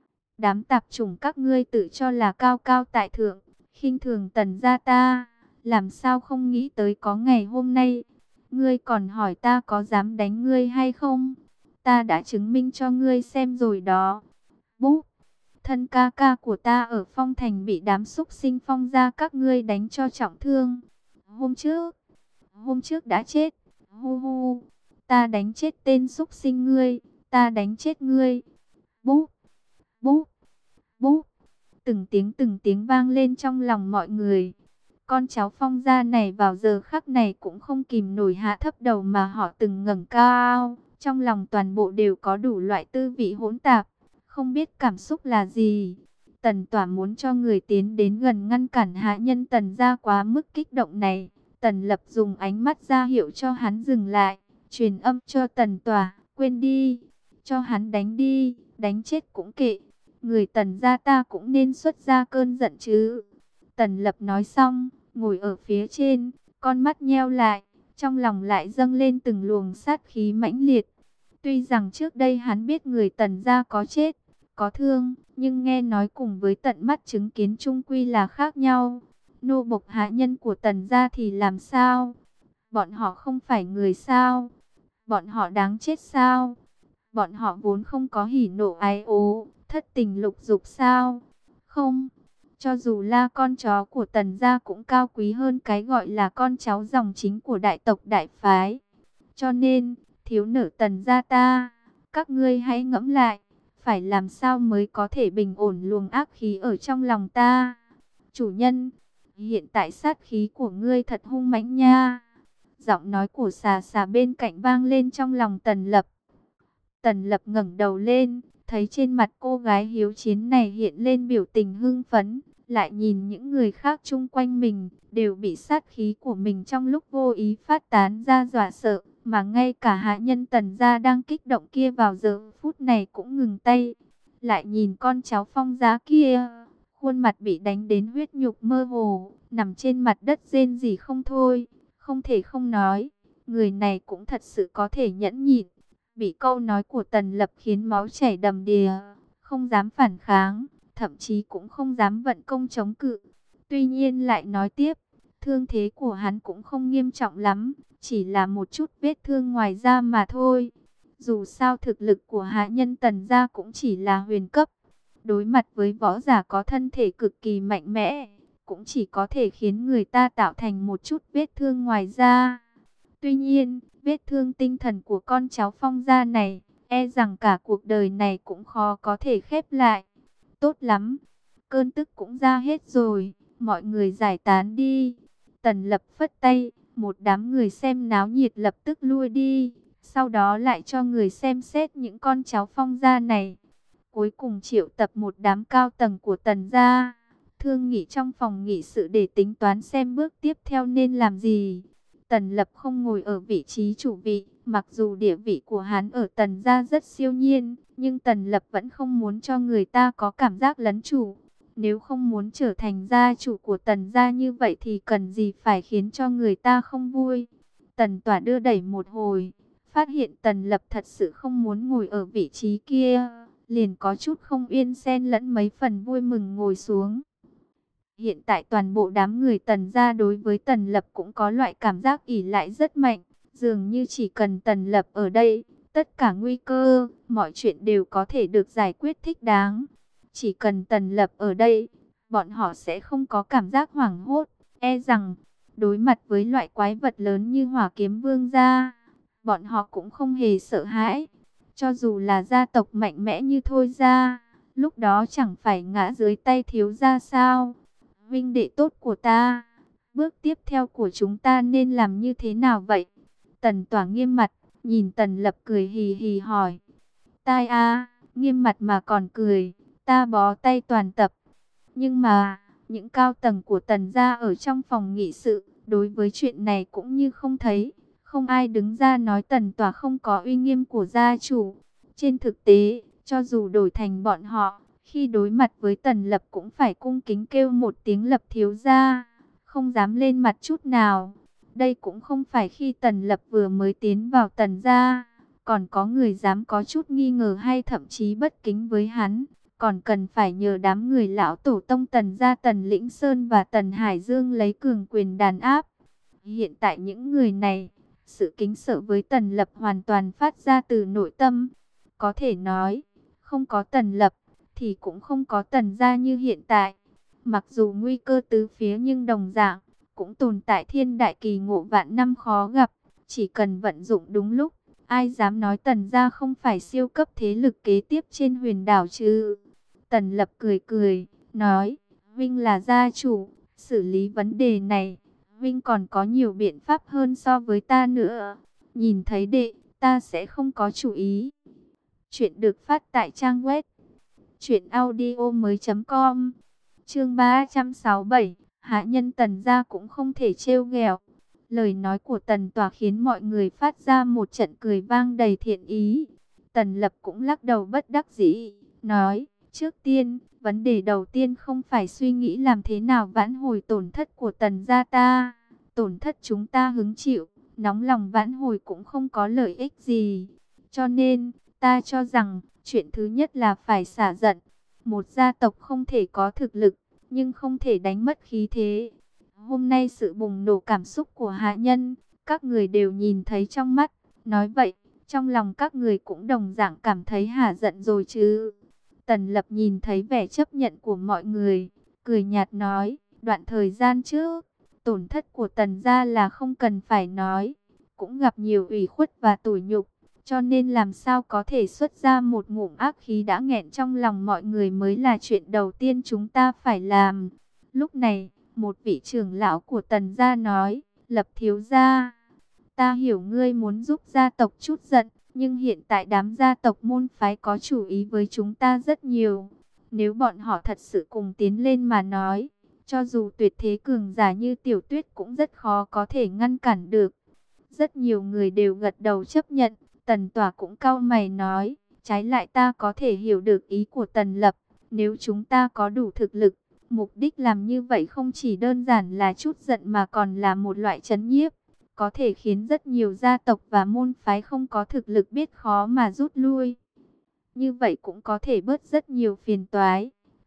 Đám tạp chủng các ngươi tự cho là cao cao tại thượng, khinh thường Tần gia ta, làm sao không nghĩ tới có ngày hôm nay. Ngươi còn hỏi ta có dám đánh ngươi hay không? Ta đã chứng minh cho ngươi xem rồi đó. Búp, thân ca ca của ta ở Phong Thành bị đám xúc sinh Phong gia các ngươi đánh cho trọng thương. Hôm trước, hôm trước đã chết. Hu hu, ta đánh chết tên xúc sinh ngươi, ta đánh chết ngươi. Búp, búp, búp, từng tiếng từng tiếng vang lên trong lòng mọi người. Con cháu Phong gia này vào giờ khắc này cũng không kìm nổi hạ thấp đầu mà họ từng ngẩng cao. Trong lòng toàn bộ đều có đủ loại tư vị hỗn tạp, không biết cảm xúc là gì. Tần Tỏa muốn cho người tiến đến gần ngăn cản hạ nhân Tần gia quá mức kích động này. Tần Lập dùng ánh mắt ra hiệu cho hắn dừng lại, truyền âm cho Tần Tỏa, quên đi, cho hắn đánh đi, đánh chết cũng kệ. Người Tần gia ta cũng nên xuất ra cơn giận chứ. Tần Lập nói xong, ngồi ở phía trên, con mắt nheo lại, trong lòng lại dâng lên từng luồng sát khí mãnh liệt. Tuy rằng trước đây hắn biết người Tần gia có chết, có thương, nhưng nghe nói cùng với tận mắt chứng kiến chung quy là khác nhau. Nô bộc hạ nhân của Tần gia thì làm sao? Bọn họ không phải người sao? Bọn họ đáng chết sao? Bọn họ vốn không có hỉ nộ ái ố, thất tình lục dục sao? Không, cho dù là con chó của Tần gia cũng cao quý hơn cái gọi là con cháu dòng chính của đại tộc đại phái. Cho nên, thiếu nở Tần gia ta, các ngươi hãy ngẫm lại, phải làm sao mới có thể bình ổn luồng ác khí ở trong lòng ta. Chủ nhân, hiện tại sát khí của ngươi thật hung mãnh nha. Giọng nói của xà xà bên cạnh vang lên trong lòng Tần Lập. Tần Lập ngẩng đầu lên, thấy trên mặt cô gái hiếu chiến này hiện lên biểu tình hưng phấn, lại nhìn những người khác chung quanh mình, đều bị sát khí của mình trong lúc vô ý phát tán ra dọa sợ, mà ngay cả hạ nhân Tần gia đang kích động kia vào giờ phút này cũng ngừng tay. Lại nhìn con cháu Phong gia kia, khuôn mặt bị đánh đến huyết nhục mơ hồ, nằm trên mặt đất rên rỉ không thôi, không thể không nói, người này cũng thật sự có thể nhẫn nhịn. Bị câu nói của Tần Lập khiến máu chảy đầm đìa, không dám phản kháng, thậm chí cũng không dám vận công chống cự. Tuy nhiên lại nói tiếp, thương thế của hắn cũng không nghiêm trọng lắm, chỉ là một chút vết thương ngoài da mà thôi. Dù sao thực lực của hạ nhân Tần gia cũng chỉ là huyền cấp. Đối mặt với võ giả có thân thể cực kỳ mạnh mẽ, cũng chỉ có thể khiến người ta tạo thành một chút vết thương ngoài da. Tuy nhiên, vết thương tinh thần của con cháu Phong gia này, e rằng cả cuộc đời này cũng khó có thể khép lại. Tốt lắm, cơn tức cũng ra hết rồi, mọi người giải tán đi. Tần Lập phất tay, một đám người xem náo nhiệt lập tức lui đi. Sau đó lại cho người xem xét những con cháu Phong gia này. Cuối cùng triệu tập một đám cao tầng của Tần gia, thương nghị trong phòng nghị sự để tính toán xem bước tiếp theo nên làm gì. Tần Lập không ngồi ở vị trí chủ vị, mặc dù địa vị của hắn ở Tần gia rất siêu nhiên, nhưng Tần Lập vẫn không muốn cho người ta có cảm giác lấn chủ. Nếu không muốn trở thành gia chủ của Tần gia như vậy thì cần gì phải khiến cho người ta không vui. Tần Tỏa đưa đẩy một hồi, phát hiện Tần Lập thật sự không muốn ngồi ở vị trí kia, liền có chút không yên xen lẫn mấy phần vui mừng ngồi xuống. Hiện tại toàn bộ đám người Tần gia đối với Tần Lập cũng có loại cảm giác ỷ lại rất mạnh, dường như chỉ cần Tần Lập ở đây, tất cả nguy cơ, mọi chuyện đều có thể được giải quyết thích đáng. Chỉ cần Tần Lập ở đây, bọn họ sẽ không có cảm giác hoảng hốt, e rằng đối mặt với loại quái vật lớn như Hỏa Kiếm Vương gia, bọn họ cũng không hề sợ hãi. Cho dù là gia tộc mạnh mẽ như Thôi gia, lúc đó chẳng phải ngã dưới tay thiếu gia sao? Vinh đệ tốt của ta, bước tiếp theo của chúng ta nên làm như thế nào vậy? Tần Tỏa nghiêm mặt, nhìn Tần Lập cười hì hì hỏi. Tai a, nghiêm mặt mà còn cười, ta bó tay toàn tập. Nhưng mà, những cao tầng của Tần gia ở trong phòng nghị sự, đối với chuyện này cũng như không thấy. Không ai đứng ra nói Tần Tỏa không có uy nghiêm của gia chủ. Trên thực tế, cho dù đổi thành bọn họ, khi đối mặt với Tần Lập cũng phải cung kính kêu một tiếng Lập thiếu gia, không dám lên mặt chút nào. Đây cũng không phải khi Tần Lập vừa mới tiến vào Tần gia, còn có người dám có chút nghi ngờ hay thậm chí bất kính với hắn. Còn cần phải nhờ đám người lão tổ tông Tần gia Tần Lĩnh Sơn và Tần Hải Dương lấy cường quyền đàn áp. Hiện tại những người này, sự kính sợ với Tần Lập hoàn toàn phát ra từ nội tâm. Có thể nói, không có Tần Lập, thì cũng không có Tần gia như hiện tại. Mặc dù nguy cơ tứ phía nhưng đồng dạng, cũng tồn tại thiên đại kỳ ngộ vạn năm khó gặp. Chỉ cần vận dụng đúng lúc, ai dám nói Tần gia không phải siêu cấp thế lực kế tiếp trên huyền đảo chứ? Tần Lập cười cười, nói, Vinh là gia chủ, xử lý vấn đề này, Vinh còn có nhiều biện pháp hơn so với ta nữa. Nhìn thấy đệ, ta sẽ không có chủ ý. Chuyện được phát tại trang web truyện audio mới chấm com. Chương ba trăm sáu mươi bảy, hạ nhân Tần gia cũng không thể trêu ghẹo. Lời nói của Tần Tỏa khiến mọi người phát ra một trận cười vang đầy thiện ý. Tần Lập cũng lắc đầu bất đắc dĩ, nói, trước tiên, vấn đề đầu tiên không phải suy nghĩ làm thế nào vãn hồi tổn thất của Tần gia ta. Tổn thất chúng ta hứng chịu, nóng lòng vãn hồi cũng không có lợi ích gì. Cho nên, ta cho rằng, chuyện thứ nhất là phải xả giận. Một gia tộc không thể có thực lực, nhưng không thể đánh mất khí thế. Hôm nay sự bùng nổ cảm xúc của hạ nhân, các người đều nhìn thấy trong mắt. Nói vậy, trong lòng các người cũng đồng dạng cảm thấy hả giận rồi chứ. Tần Lập nhìn thấy vẻ chấp nhận của mọi người, cười nhạt nói, đoạn thời gian trước, tổn thất của Tần gia là không cần phải nói, cũng gặp nhiều ủy khuất và tủi nhục, cho nên làm sao có thể xuất ra một ngụm ác khí đã nghẹn trong lòng mọi người mới là chuyện đầu tiên chúng ta phải làm. Lúc này, một vị trưởng lão của Tần gia nói, Lập thiếu gia, ta hiểu ngươi muốn giúp gia tộc chút giận, nhưng hiện tại đám gia tộc môn phái có chủ ý với chúng ta rất nhiều. Nếu bọn họ thật sự cùng tiến lên mà nói, cho dù tuyệt thế cường giả như Tiểu Tuyết cũng rất khó có thể ngăn cản được. Rất nhiều người đều gật đầu chấp nhận. Tần Tỏa cũng cau mày nói, trái lại ta có thể hiểu được ý của Tần Lập. Nếu chúng ta có đủ thực lực, mục đích làm như vậy không chỉ đơn giản là chút giận mà còn là một loại trấn nhiếp. Có thể khiến rất nhiều gia tộc và môn phái không có thực lực biết khó mà rút lui. Như vậy cũng có thể bớt rất nhiều phiền toái.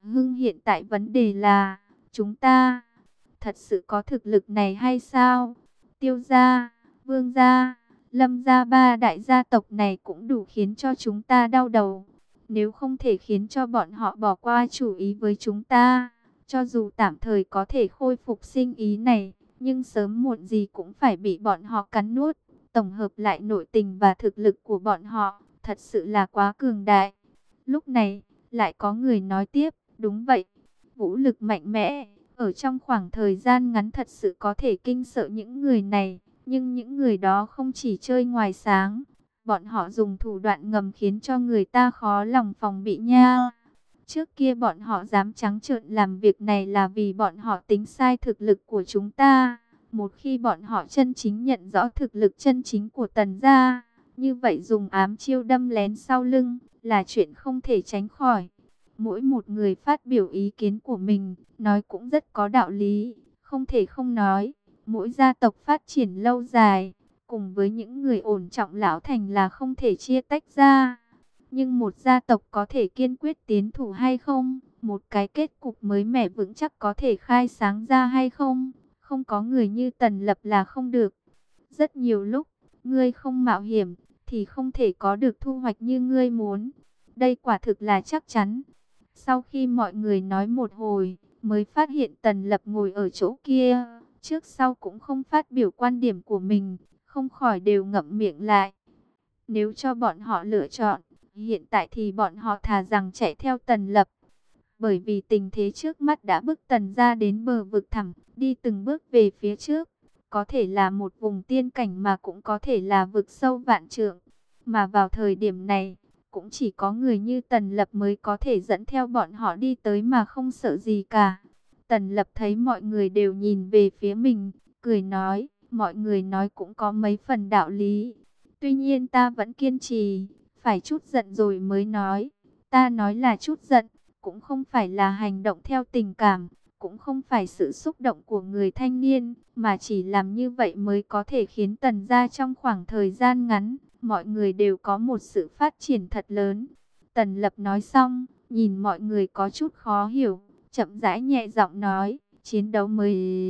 Hưng hiện tại vấn đề là, chúng ta thật sự có thực lực này hay sao? Tiêu gia, Vương gia, Lâm gia, ba đại gia tộc này cũng đủ khiến cho chúng ta đau đầu. Nếu không thể khiến cho bọn họ bỏ qua chủ ý với chúng ta, cho dù tạm thời có thể khôi phục sinh ý này, nhưng sớm muộn gì cũng phải bị bọn họ cắn nuốt. Tổng hợp lại nội tình và thực lực của bọn họ, thật sự là quá cường đại. Lúc này, lại có người nói tiếp, đúng vậy, vũ lực mạnh mẽ, ở trong khoảng thời gian ngắn thật sự có thể kinh sợ những người này. Nhưng những người đó không chỉ chơi ngoài sáng, bọn họ dùng thủ đoạn ngầm khiến cho người ta khó lòng phòng bị nha. Trước kia bọn họ dám trắng trợn làm việc này là vì bọn họ tính sai thực lực của chúng ta. Một khi bọn họ chân chính nhận rõ thực lực chân chính của Tần gia, như vậy dùng ám chiêu đâm lén sau lưng là chuyện không thể tránh khỏi. Mỗi một người phát biểu ý kiến của mình, nói cũng rất có đạo lý, không thể không nói. Mỗi gia tộc phát triển lâu dài, cùng với những người ổn trọng lão thành là không thể chia tách ra. Nhưng một gia tộc có thể kiên quyết tiến thủ hay không? Một cái kết cục mới mẻ vững chắc có thể khai sáng ra hay không? Không có người như Tần Lập là không được. Rất nhiều lúc, ngươi không mạo hiểm, thì không thể có được thu hoạch như ngươi muốn. Đây quả thực là chắc chắn. Sau khi mọi người nói một hồi, mới phát hiện Tần Lập ngồi ở chỗ kia, trước sau cũng không phát biểu quan điểm của mình, không khỏi đều ngậm miệng lại. Nếu cho bọn họ lựa chọn, hiện tại thì bọn họ thà rằng chạy theo Tần Lập. Bởi vì tình thế trước mắt đã bức Tần ra đến bờ vực thẳm, đi từng bước về phía trước. Có thể là một vùng tiên cảnh mà cũng có thể là vực sâu vạn trượng. Mà vào thời điểm này, cũng chỉ có người như Tần Lập mới có thể dẫn theo bọn họ đi tới mà không sợ gì cả. Tần Lập thấy mọi người đều nhìn về phía mình, cười nói, mọi người nói cũng có mấy phần đạo lý. Tuy nhiên ta vẫn kiên trì, phải chút giận rồi mới nói. Ta nói là chút giận, cũng không phải là hành động theo tình cảm, cũng không phải sự xúc động của người thanh niên, mà chỉ làm như vậy mới có thể khiến Tần gia trong khoảng thời gian ngắn, mọi người đều có một sự phát triển thật lớn. Tần Lập nói xong, nhìn mọi người có chút khó hiểu, chậm rãi nhẹ giọng nói, chiến đấu mới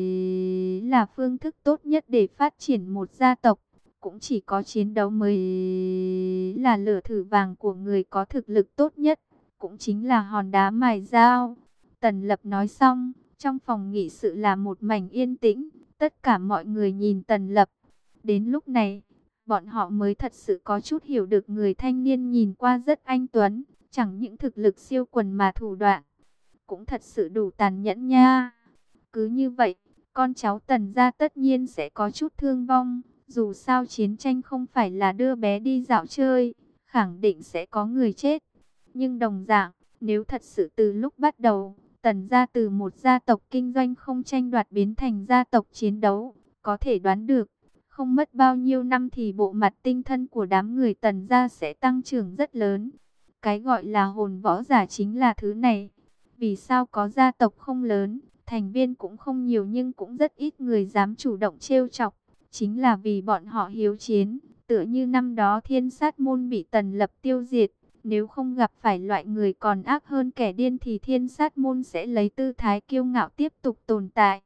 là phương thức tốt nhất để phát triển một gia tộc. Cũng chỉ có chiến đấu mới là lửa thử vàng của người có thực lực tốt nhất, cũng chính là hòn đá mài dao. Tần Lập nói xong, trong phòng nghị sự là một mảnh yên tĩnh, tất cả mọi người nhìn Tần Lập. Đến lúc này, bọn họ mới thật sự có chút hiểu được người thanh niên nhìn qua rất anh tuấn, chẳng những thực lực siêu quần mà thủ đoạn cũng thật sự đủ tàn nhẫn nha. Cứ như vậy, con cháu Tần gia tất nhiên sẽ có chút thương vong. Dù sao chiến tranh không phải là đưa bé đi dạo chơi, khẳng định sẽ có người chết. Nhưng đồng dạng, nếu thật sự từ lúc bắt đầu, Tần gia từ một gia tộc kinh doanh không tranh đoạt biến thành gia tộc chiến đấu, có thể đoán được, không mất bao nhiêu năm thì bộ mặt tinh thần của đám người Tần gia sẽ tăng trưởng rất lớn. Cái gọi là hồn võ giả chính là thứ này. Vì sao có gia tộc không lớn, thành viên cũng không nhiều nhưng cũng rất ít người dám chủ động trêu chọc? Chính là vì bọn họ hiếu chiến, tựa như năm đó Thiên Sát Môn bị Tần Lập tiêu diệt. Nếu không gặp phải loại người còn ác hơn kẻ điên thì Thiên Sát Môn sẽ lấy tư thái kiêu ngạo tiếp tục tồn tại.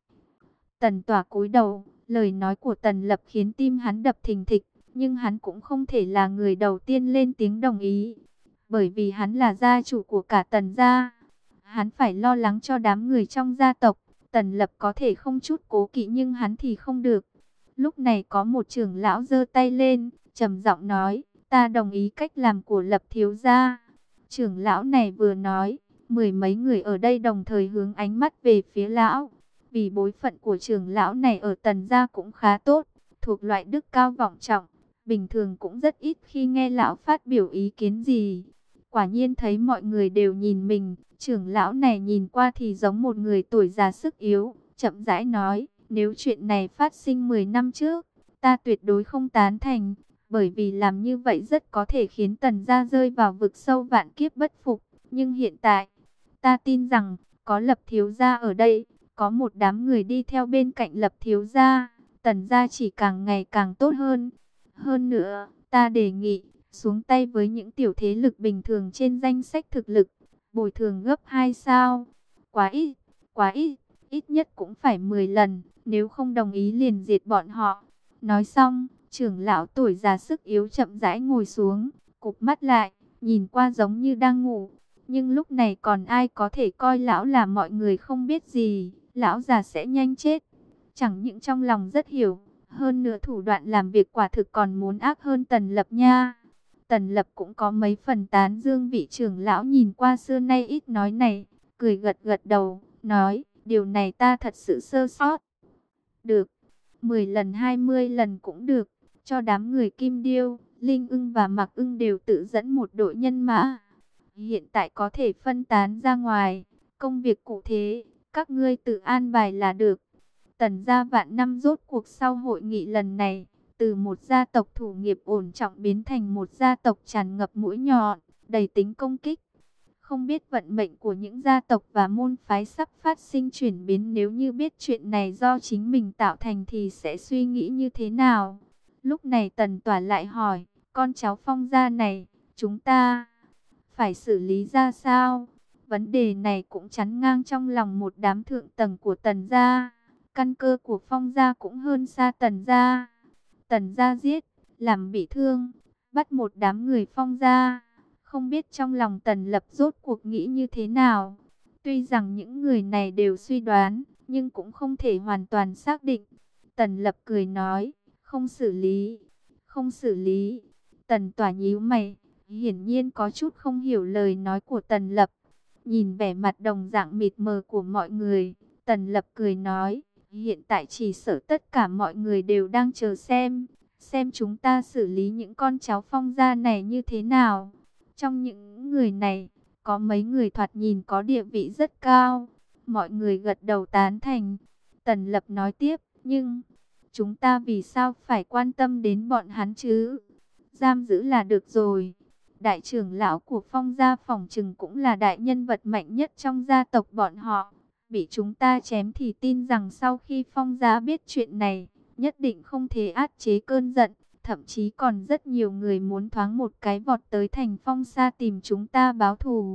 Tần Tỏa cúi đầu, lời nói của Tần Lập khiến tim hắn đập thình thịch, nhưng hắn cũng không thể là người đầu tiên lên tiếng đồng ý. Bởi vì hắn là gia chủ của cả Tần gia, hắn phải lo lắng cho đám người trong gia tộc. Tần Lập có thể không chút cố kỵ nhưng hắn thì không được. Lúc này có một trưởng lão giơ tay lên, trầm giọng nói, ta đồng ý cách làm của Lập thiếu gia. Trưởng lão này vừa nói, mười mấy người ở đây đồng thời hướng ánh mắt về phía lão. Vì bối phận của trưởng lão này ở Tần gia cũng khá tốt, thuộc loại đức cao vọng trọng, bình thường cũng rất ít khi nghe lão phát biểu ý kiến gì. Quả nhiên thấy mọi người đều nhìn mình, trưởng lão này nhìn qua thì giống một người tuổi già sức yếu, chậm rãi nói, nếu chuyện này phát sinh mười năm trước, ta tuyệt đối không tán thành, bởi vì làm như vậy rất có thể khiến Tần gia rơi vào vực sâu vạn kiếp bất phục. Nhưng hiện tại, ta tin rằng, có Lập thiếu gia ở đây, có một đám người đi theo bên cạnh Lập thiếu gia, Tần gia chỉ càng ngày càng tốt hơn. Hơn nữa, ta đề nghị xuống tay với những tiểu thế lực bình thường trên danh sách thực lực, Bồi thường gấp hai sao? Quá ít, quá ít, ít nhất cũng phải mười lần, nếu không đồng ý liền diệt bọn họ. Nói xong, trưởng lão tuổi già sức yếu chậm rãi ngồi xuống, cụp mắt lại, nhìn qua giống như đang ngủ. Nhưng lúc này còn ai có thể coi lão là mọi người không biết gì, lão già sẽ nhanh chết. Chẳng những trong lòng rất hiểu, hơn nữa thủ đoạn làm việc quả thực còn muốn ác hơn Tần Lập nha. Tần Lập cũng có mấy phần tán dương vị trưởng lão nhìn qua xưa nay ít nói này, cười gật gật đầu, nói, điều này ta thật sự sơ sót. Được, mười lần hai mươi lần cũng được, cho đám người Kim Điêu, Linh Ưng và Mạc Ưng đều tự dẫn một đội nhân mã. Hiện tại có thể phân tán ra ngoài, công việc cụ thể, các ngươi tự an bài là được. Tần gia vạn năm rốt cuộc sau hội nghị lần này, từ một gia tộc thủ nghiệp ổn trọng biến thành một gia tộc tràn ngập mũi nhọn, đầy tính công kích. Không biết vận mệnh của những gia tộc và môn phái sắp phát sinh chuyển biến, nếu như biết chuyện này do chính mình tạo thành thì sẽ suy nghĩ như thế nào. Lúc này Tần Tỏa lại hỏi, con cháu Phong gia này, chúng ta phải xử lý ra sao? Vấn đề này cũng chắn ngang trong lòng một đám thượng tầng của Tần gia. Căn cơ của Phong gia cũng hơn xa Tần gia. Tần gia giết, làm bị thương, bắt một đám người Phong gia. Không biết trong lòng Tần Lập rốt cuộc nghĩ như thế nào. Tuy rằng những người này đều suy đoán, nhưng cũng không thể hoàn toàn xác định. Tần Lập cười nói, không xử lý, không xử lý. Tần Tỏa nhíu mày, hiển nhiên có chút không hiểu lời nói của Tần Lập. Nhìn vẻ mặt đồng dạng mịt mờ của mọi người, Tần Lập cười nói, hiện tại chỉ sợ tất cả mọi người đều đang chờ xem, xem chúng ta xử lý những con cháu Phong gia này như thế nào. Trong những người này, có mấy người thoạt nhìn có địa vị rất cao. Mọi người gật đầu tán thành. Tần Lập nói tiếp, nhưng chúng ta vì sao phải quan tâm đến bọn hắn chứ? Giam giữ là được rồi. Đại trưởng lão của Phong gia phỏng chừng cũng là đại nhân vật mạnh nhất trong gia tộc bọn họ. Bị chúng ta chém thì tin rằng sau khi Phong gia biết chuyện này, nhất định không thể át chế cơn giận. Thậm chí còn rất nhiều người muốn thoáng một cái vọt tới thành Phong Sa tìm chúng ta báo thù.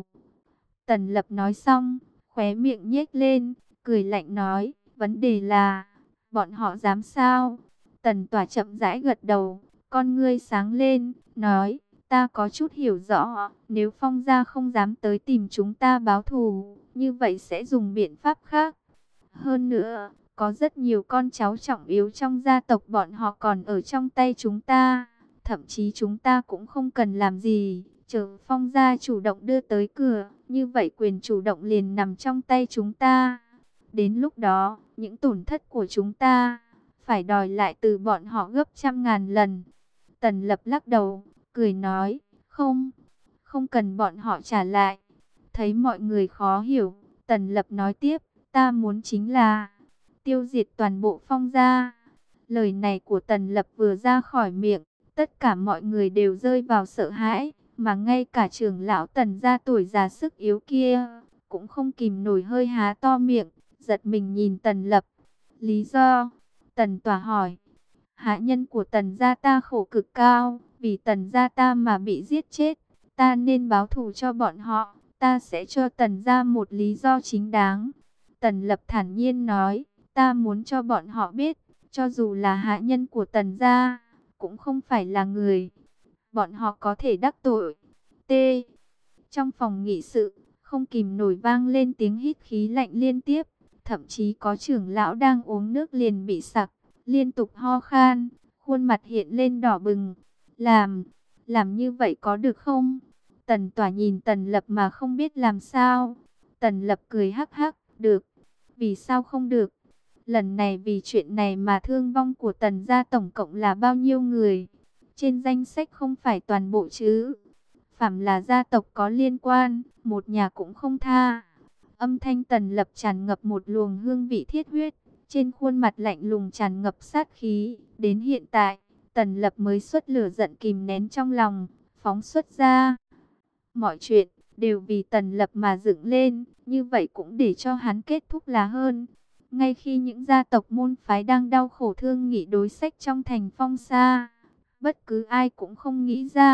Tần Lập nói xong, khóe miệng nhếch lên, cười lạnh nói, vấn đề là, bọn họ dám sao? Tần Tỏa chậm rãi gật đầu, con ngươi sáng lên, nói, ta có chút hiểu rõ, nếu Phong gia không dám tới tìm chúng ta báo thù, như vậy sẽ dùng biện pháp khác. Hơn nữa, có rất nhiều con cháu trọng yếu trong gia tộc bọn họ còn ở trong tay chúng ta. Thậm chí chúng ta cũng không cần làm gì, chờ Phong gia chủ động đưa tới cửa, như vậy quyền chủ động liền nằm trong tay chúng ta. Đến lúc đó, những tổn thất của chúng ta phải đòi lại từ bọn họ gấp trăm ngàn lần. Tần Lập lắc đầu, cười nói, không, không cần bọn họ trả lại. Thấy mọi người khó hiểu, Tần Lập nói tiếp, ta muốn chính là tiêu diệt toàn bộ Phong gia. Lời này của Tần Lập vừa ra khỏi miệng, tất cả mọi người đều rơi vào sợ hãi, mà ngay cả trưởng lão Tần gia tuổi già sức yếu kia cũng không kìm nổi hơi há to miệng, giật mình nhìn Tần Lập. Lý do? Tần Tỏa hỏi. Hạ nhân của Tần gia ta khổ cực cao, vì Tần gia ta mà bị giết chết, ta nên báo thù cho bọn họ, ta sẽ cho Tần gia một lý do chính đáng. Tần Lập thản nhiên nói, ta muốn cho bọn họ biết, cho dù là hạ nhân của Tần gia, cũng không phải là người. Bọn họ có thể đắc tội. T. Trong phòng nghị sự, không kìm nổi vang lên tiếng hít khí lạnh liên tiếp. Thậm chí có trưởng lão đang uống nước liền bị sặc, liên tục ho khan, khuôn mặt hiện lên đỏ bừng. Làm, làm như vậy có được không? Tần Tỏa nhìn Tần Lập mà không biết làm sao. Tần Lập cười hắc hắc, được. Vì sao không được? Lần này vì chuyện này mà thương vong của Tần gia tổng cộng là bao nhiêu người? Trên danh sách không phải toàn bộ chứ. Phàm là gia tộc có liên quan, một nhà cũng không tha. Âm thanh Tần Lập tràn ngập một luồng hương vị thiết huyết. Trên khuôn mặt lạnh lùng tràn ngập sát khí. Đến hiện tại, Tần Lập mới xuất lửa giận kìm nén trong lòng, phóng xuất ra. Mọi chuyện đều vì Tần Lập mà dựng lên, như vậy cũng để cho hắn kết thúc là hơn. Ngay khi những gia tộc môn phái đang đau khổ thương nghị đối sách trong thành Phong Sa, bất cứ ai cũng không nghĩ ra,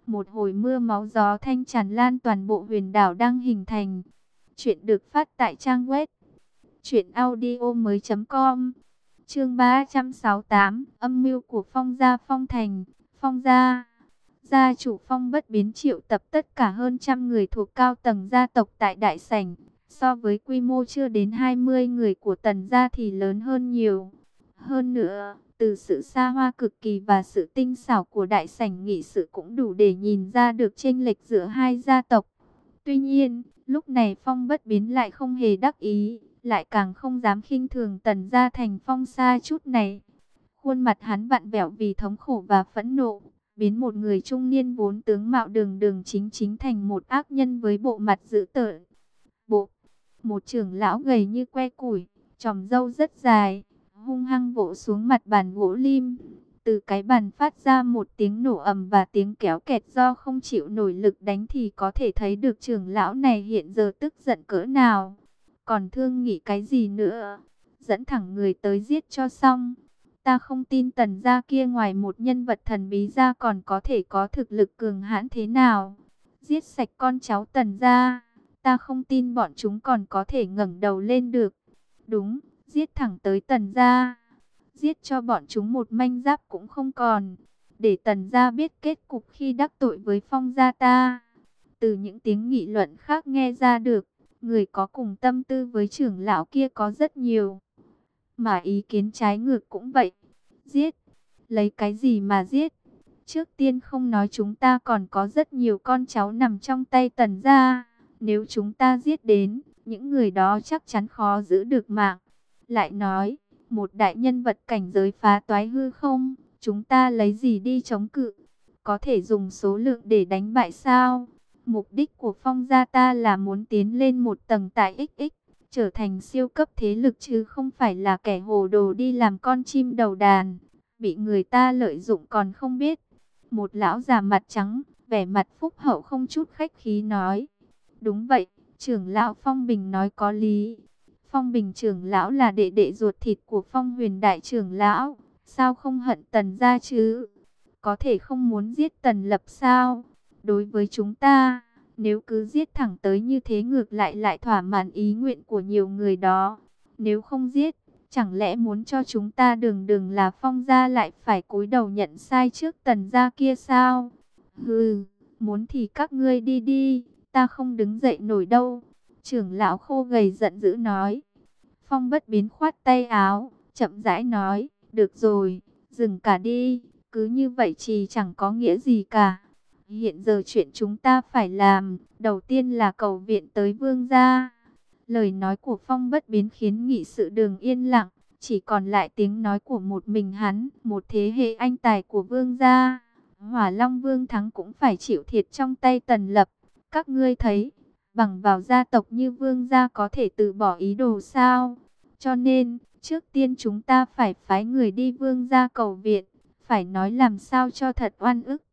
Một hồi mưa máu gió thanh tràn lan toàn bộ huyền đảo đang hình thành. Chuyện được phát tại trang web truyện audio mới chấm com. Chương ba trăm sáu mươi tám, âm mưu của Phong gia Phong Thành. Phong gia, gia chủ Phong Bất Biến triệu tập tất cả hơn trăm người thuộc cao tầng gia tộc tại đại sảnh. So với quy mô chưa đến hai mươi người của Tần gia thì lớn hơn nhiều. Hơn nữa, từ sự xa hoa cực kỳ và sự tinh xảo của đại sảnh nghị sự cũng đủ để nhìn ra được chênh lệch giữa hai gia tộc. Tuy nhiên, lúc này Phong Bất Biến lại không hề đắc ý, lại càng không dám khinh thường Tần gia thành Phong xa chút này. Khuôn mặt hắn vặn vẹo vì thống khổ và phẫn nộ, biến một người trung niên vốn tướng mạo đường đường chính chính thành một ác nhân với bộ mặt dữ tợn. Bộ, một trưởng lão gầy như que củi, chòm râu rất dài, hung hăng vỗ xuống mặt bàn gỗ lim. Từ cái bàn phát ra một tiếng nổ ầm và tiếng kéo kẹt do không chịu nổi lực đánh thì có thể thấy được trưởng lão này hiện giờ tức giận cỡ nào. Còn thương nghĩ cái gì nữa? Dẫn thẳng người tới giết cho xong. Ta không tin Tần gia kia ngoài một nhân vật thần bí ra còn có thể có thực lực cường hãn thế nào. Giết sạch con cháu Tần gia, ta không tin bọn chúng còn có thể ngẩng đầu lên được. Đúng, giết thẳng tới Tần gia. Giết cho bọn chúng một manh giáp cũng không còn. Để Tần gia biết kết cục khi đắc tội với Phong gia ta. Từ những tiếng nghị luận khác nghe ra được, người có cùng tâm tư với trưởng lão kia có rất nhiều. Mà ý kiến trái ngược cũng vậy. Giết? Lấy cái gì mà giết? Trước tiên không nói chúng ta còn có rất nhiều con cháu nằm trong tay Tần gia. Nếu chúng ta giết đến, những người đó chắc chắn khó giữ được mạng. Lại nói, một đại nhân vật cảnh giới phá toái hư không, chúng ta lấy gì đi chống cự? Có thể dùng số lượng để đánh bại sao? Mục đích của Phong gia ta là muốn tiến lên một tầng tại ích ích, trở thành siêu cấp thế lực chứ không phải là kẻ hồ đồ đi làm con chim đầu đàn, bị người ta lợi dụng còn không biết. Một lão già mặt trắng, vẻ mặt phúc hậu không chút khách khí nói. Đúng vậy, trưởng lão Phong Bình nói có lý. Phong Bình trưởng lão là đệ đệ ruột thịt của Phong Huyền đại trưởng lão, sao không hận Tần gia chứ? Có thể không muốn giết Tần Lập sao? Đối với chúng ta, nếu cứ giết thẳng tới như thế ngược lại lại thỏa mãn ý nguyện của nhiều người đó. Nếu không giết, chẳng lẽ muốn cho chúng ta đường đường là Phong gia lại phải cúi đầu nhận sai trước Tần gia kia sao? Hừ, muốn thì các ngươi đi đi, ta không đứng dậy nổi đâu. Trưởng lão khô gầy giận dữ nói. Phong Bất Biến khoát tay áo, chậm rãi nói, được rồi, dừng cả đi, cứ như vậy thì chẳng có nghĩa gì cả. Hiện giờ chuyện chúng ta phải làm, đầu tiên là cầu viện tới vương gia. Lời nói của Phong Bất Biến khiến nghị sự đường yên lặng, chỉ còn lại tiếng nói của một mình hắn, một thế hệ anh tài của vương gia. Hỏa Long Vương Thắng cũng phải chịu thiệt trong tay Tần Lập. Các ngươi thấy, bằng vào gia tộc như vương gia có thể từ bỏ ý đồ sao? Cho nên, trước tiên chúng ta phải phái người đi vương gia cầu viện, phải nói làm sao cho thật oan ức.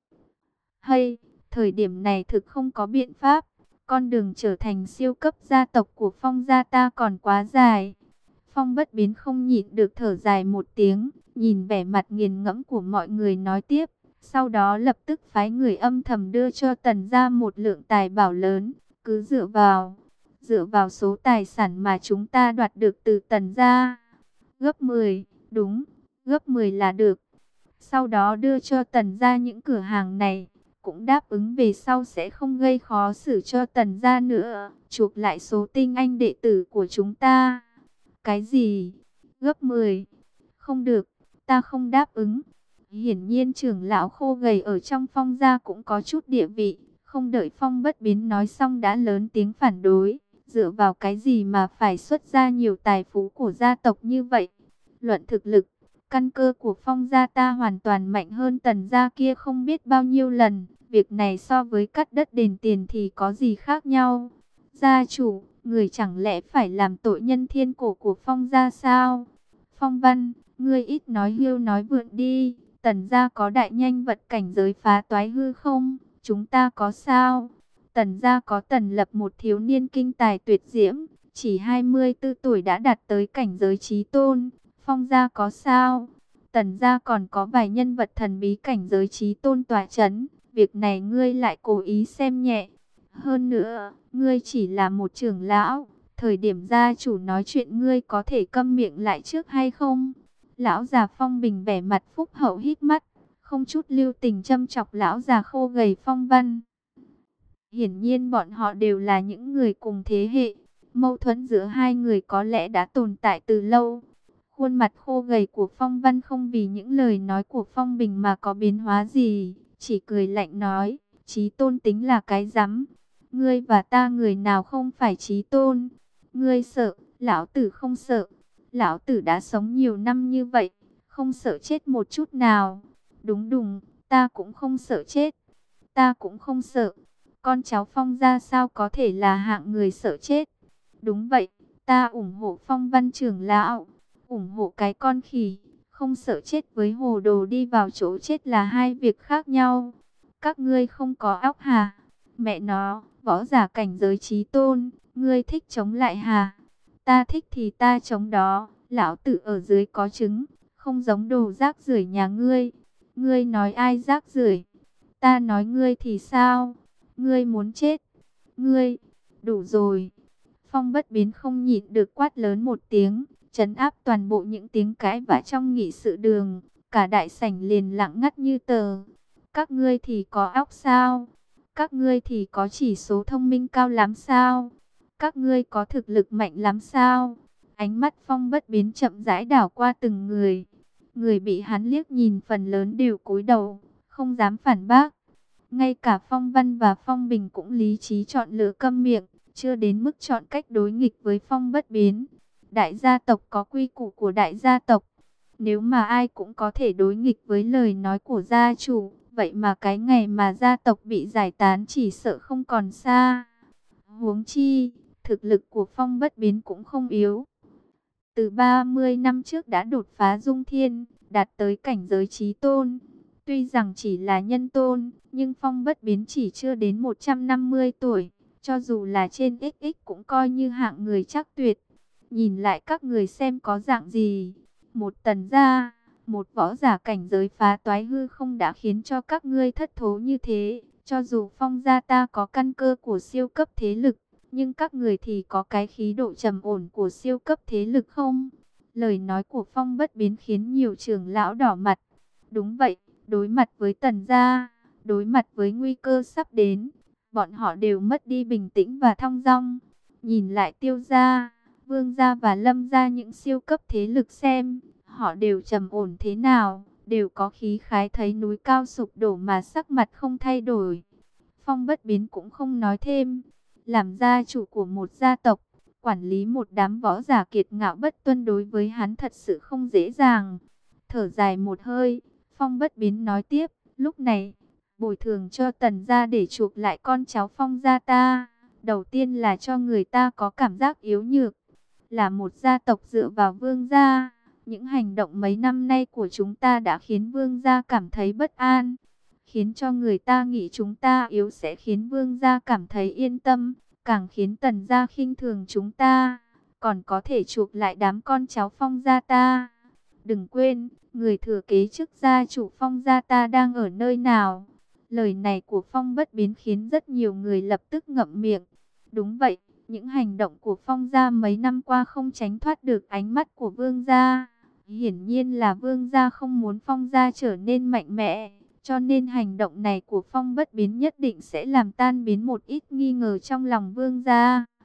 Hay, thời điểm này thực không có biện pháp, con đường trở thành siêu cấp gia tộc của Phong gia ta còn quá dài. Phong Bất Biến không nhịn được thở dài một tiếng, nhìn vẻ mặt nghiền ngẫm của mọi người nói tiếp. Sau đó lập tức phái người âm thầm đưa cho Tần gia một lượng tài bảo lớn, cứ dựa vào, dựa vào số tài sản mà chúng ta đoạt được từ Tần gia. Gấp mười, đúng, gấp mười là được. Sau đó đưa cho Tần gia những cửa hàng này, cũng đáp ứng về sau sẽ không gây khó xử cho Tần gia nữa, chuộc lại số tinh anh đệ tử của chúng ta. Cái gì? Gấp mười? Không được, ta không đáp ứng. Hiển nhiên trưởng lão khô gầy ở trong Phong gia cũng có chút địa vị, không đợi Phong Bất Biến nói xong đã lớn tiếng phản đối. Dựa vào cái gì mà phải xuất ra nhiều tài phú của gia tộc như vậy? Luận thực lực, căn cơ của Phong gia ta hoàn toàn mạnh hơn Tần gia kia không biết bao nhiêu lần. Việc này so với cắt đất đền tiền thì có gì khác nhau? Gia chủ, người chẳng lẽ phải làm tội nhân thiên cổ của Phong gia sao? Phong Văn, ngươi ít nói hưu nói vượn đi. Tần gia có đại nhanh vật cảnh giới phá toái hư không? Chúng ta có sao? Tần gia có Tần Lập một thiếu niên kinh tài tuyệt diễm, chỉ hai mươi tư tuổi đã đạt tới cảnh giới chí tôn. Phong gia có sao? Tần gia còn có vài nhân vật thần bí cảnh giới chí tôn tỏa chấn. việc này ngươi lại cố ý xem nhẹ. Hơn nữa, ngươi chỉ là một trưởng lão, thời điểm gia chủ nói chuyện ngươi có thể câm miệng lại trước hay không? Lão già Phong Bình vẻ mặt phúc hậu hít mắt, không chút lưu tình châm chọc lão già khô gầy Phong Văn. Hiển nhiên bọn họ đều là những người cùng thế hệ, mâu thuẫn giữa hai người có lẽ đã tồn tại từ lâu. Khuôn mặt khô gầy của Phong Văn không vì những lời nói của Phong Bình mà có biến hóa gì, chỉ cười lạnh nói, Chí Tôn tính là cái rắm. Ngươi và ta người nào không phải Chí Tôn? Ngươi sợ, lão tử không sợ. Lão tử đã sống nhiều năm như vậy, không sợ chết một chút nào. Đúng đúng, ta cũng không sợ chết. Ta cũng không sợ. Con cháu Phong gia sao có thể là hạng người sợ chết? Đúng vậy, ta ủng hộ Phong Văn trưởng lão. Ủng hộ cái con khỉ, không sợ chết với hồ đồ đi vào chỗ chết là hai việc khác nhau. Các ngươi không có óc hả? Mẹ nó, võ giả cảnh giới chí tôn, ngươi thích chống lại hả? Ta thích thì ta chống đó, lão tử ở dưới có trứng, không giống đồ rác rưởi nhà ngươi. Ngươi nói ai rác rưởi? Ta nói ngươi thì sao? Ngươi muốn chết? Ngươi, đủ rồi. Phong Bất Biến không nhịn được quát lớn một tiếng, trấn áp toàn bộ những tiếng cãi vã trong nghị sự đường, cả đại sảnh liền lặng ngắt như tờ. Các ngươi thì có óc sao? Các ngươi thì có chỉ số thông minh cao lắm sao? Các ngươi có thực lực mạnh lắm sao? Ánh mắt Phong Bất Biến chậm rãi đảo qua từng người. Người bị hắn liếc nhìn phần lớn đều cúi đầu, không dám phản bác. Ngay cả Phong Văn và Phong Bình cũng lý trí chọn lựa câm miệng, chưa đến mức chọn cách đối nghịch với Phong Bất Biến. Đại gia tộc có quy củ của đại gia tộc. Nếu mà ai cũng có thể đối nghịch với lời nói của gia chủ, vậy mà cái ngày mà gia tộc bị giải tán chỉ sợ không còn xa. Huống chi, thực lực của Phong Bất Biến cũng không yếu. Từ ba mươi năm trước đã đột phá dung thiên, đạt tới cảnh giới chí tôn. Tuy rằng chỉ là nhân tôn, nhưng Phong Bất Biến chỉ chưa đến một trăm năm mươi tuổi. Cho dù là trên ích ích cũng coi như hạng người chắc tuyệt. Nhìn lại các người xem có dạng gì. Một tần gia, một võ giả cảnh giới phá toái hư không đã khiến cho các ngươi thất thố như thế. Cho dù Phong gia ta có căn cơ của siêu cấp thế lực, nhưng các người thì có cái khí độ trầm ổn của siêu cấp thế lực không? Lời nói của Phong Bất Biến khiến nhiều trưởng lão đỏ mặt. Đúng vậy, đối mặt với tần gia, đối mặt với nguy cơ sắp đến, bọn họ đều mất đi bình tĩnh và thong dong. Nhìn lại Tiêu gia, Vương gia và Lâm gia, những siêu cấp thế lực xem, họ đều trầm ổn thế nào, đều có khí khái thấy núi cao sụp đổ mà sắc mặt không thay đổi. Phong Bất Biến cũng không nói thêm, làm gia chủ của một gia tộc, quản lý một đám võ giả kiệt ngạo bất tuân đối với hắn thật sự không dễ dàng. Thở dài một hơi, Phong Bất Biến nói tiếp, lúc này, bồi thường cho tần gia để chuộc lại con cháu Phong gia ta. Đầu tiên là cho người ta có cảm giác yếu nhược, là một gia tộc dựa vào vương gia. Những hành động mấy năm nay của chúng ta đã khiến vương gia cảm thấy bất an, khiến cho người ta nghĩ chúng ta yếu sẽ khiến vương gia cảm thấy yên tâm, càng khiến tần gia khinh thường chúng ta, còn có thể chuộc lại đám con cháu Phong gia ta. Đừng quên, người thừa kế chức gia chủ Phong gia ta đang ở nơi nào. Lời này của Phong Bất Biến khiến rất nhiều người lập tức ngậm miệng. Đúng vậy, những hành động của Phong gia mấy năm qua không tránh thoát được ánh mắt của vương gia. Hiển nhiên là vương gia không muốn Phong gia trở nên mạnh mẽ, cho nên hành động này của Phong Bất Biến nhất định sẽ làm tan biến một ít nghi ngờ trong lòng vương gia.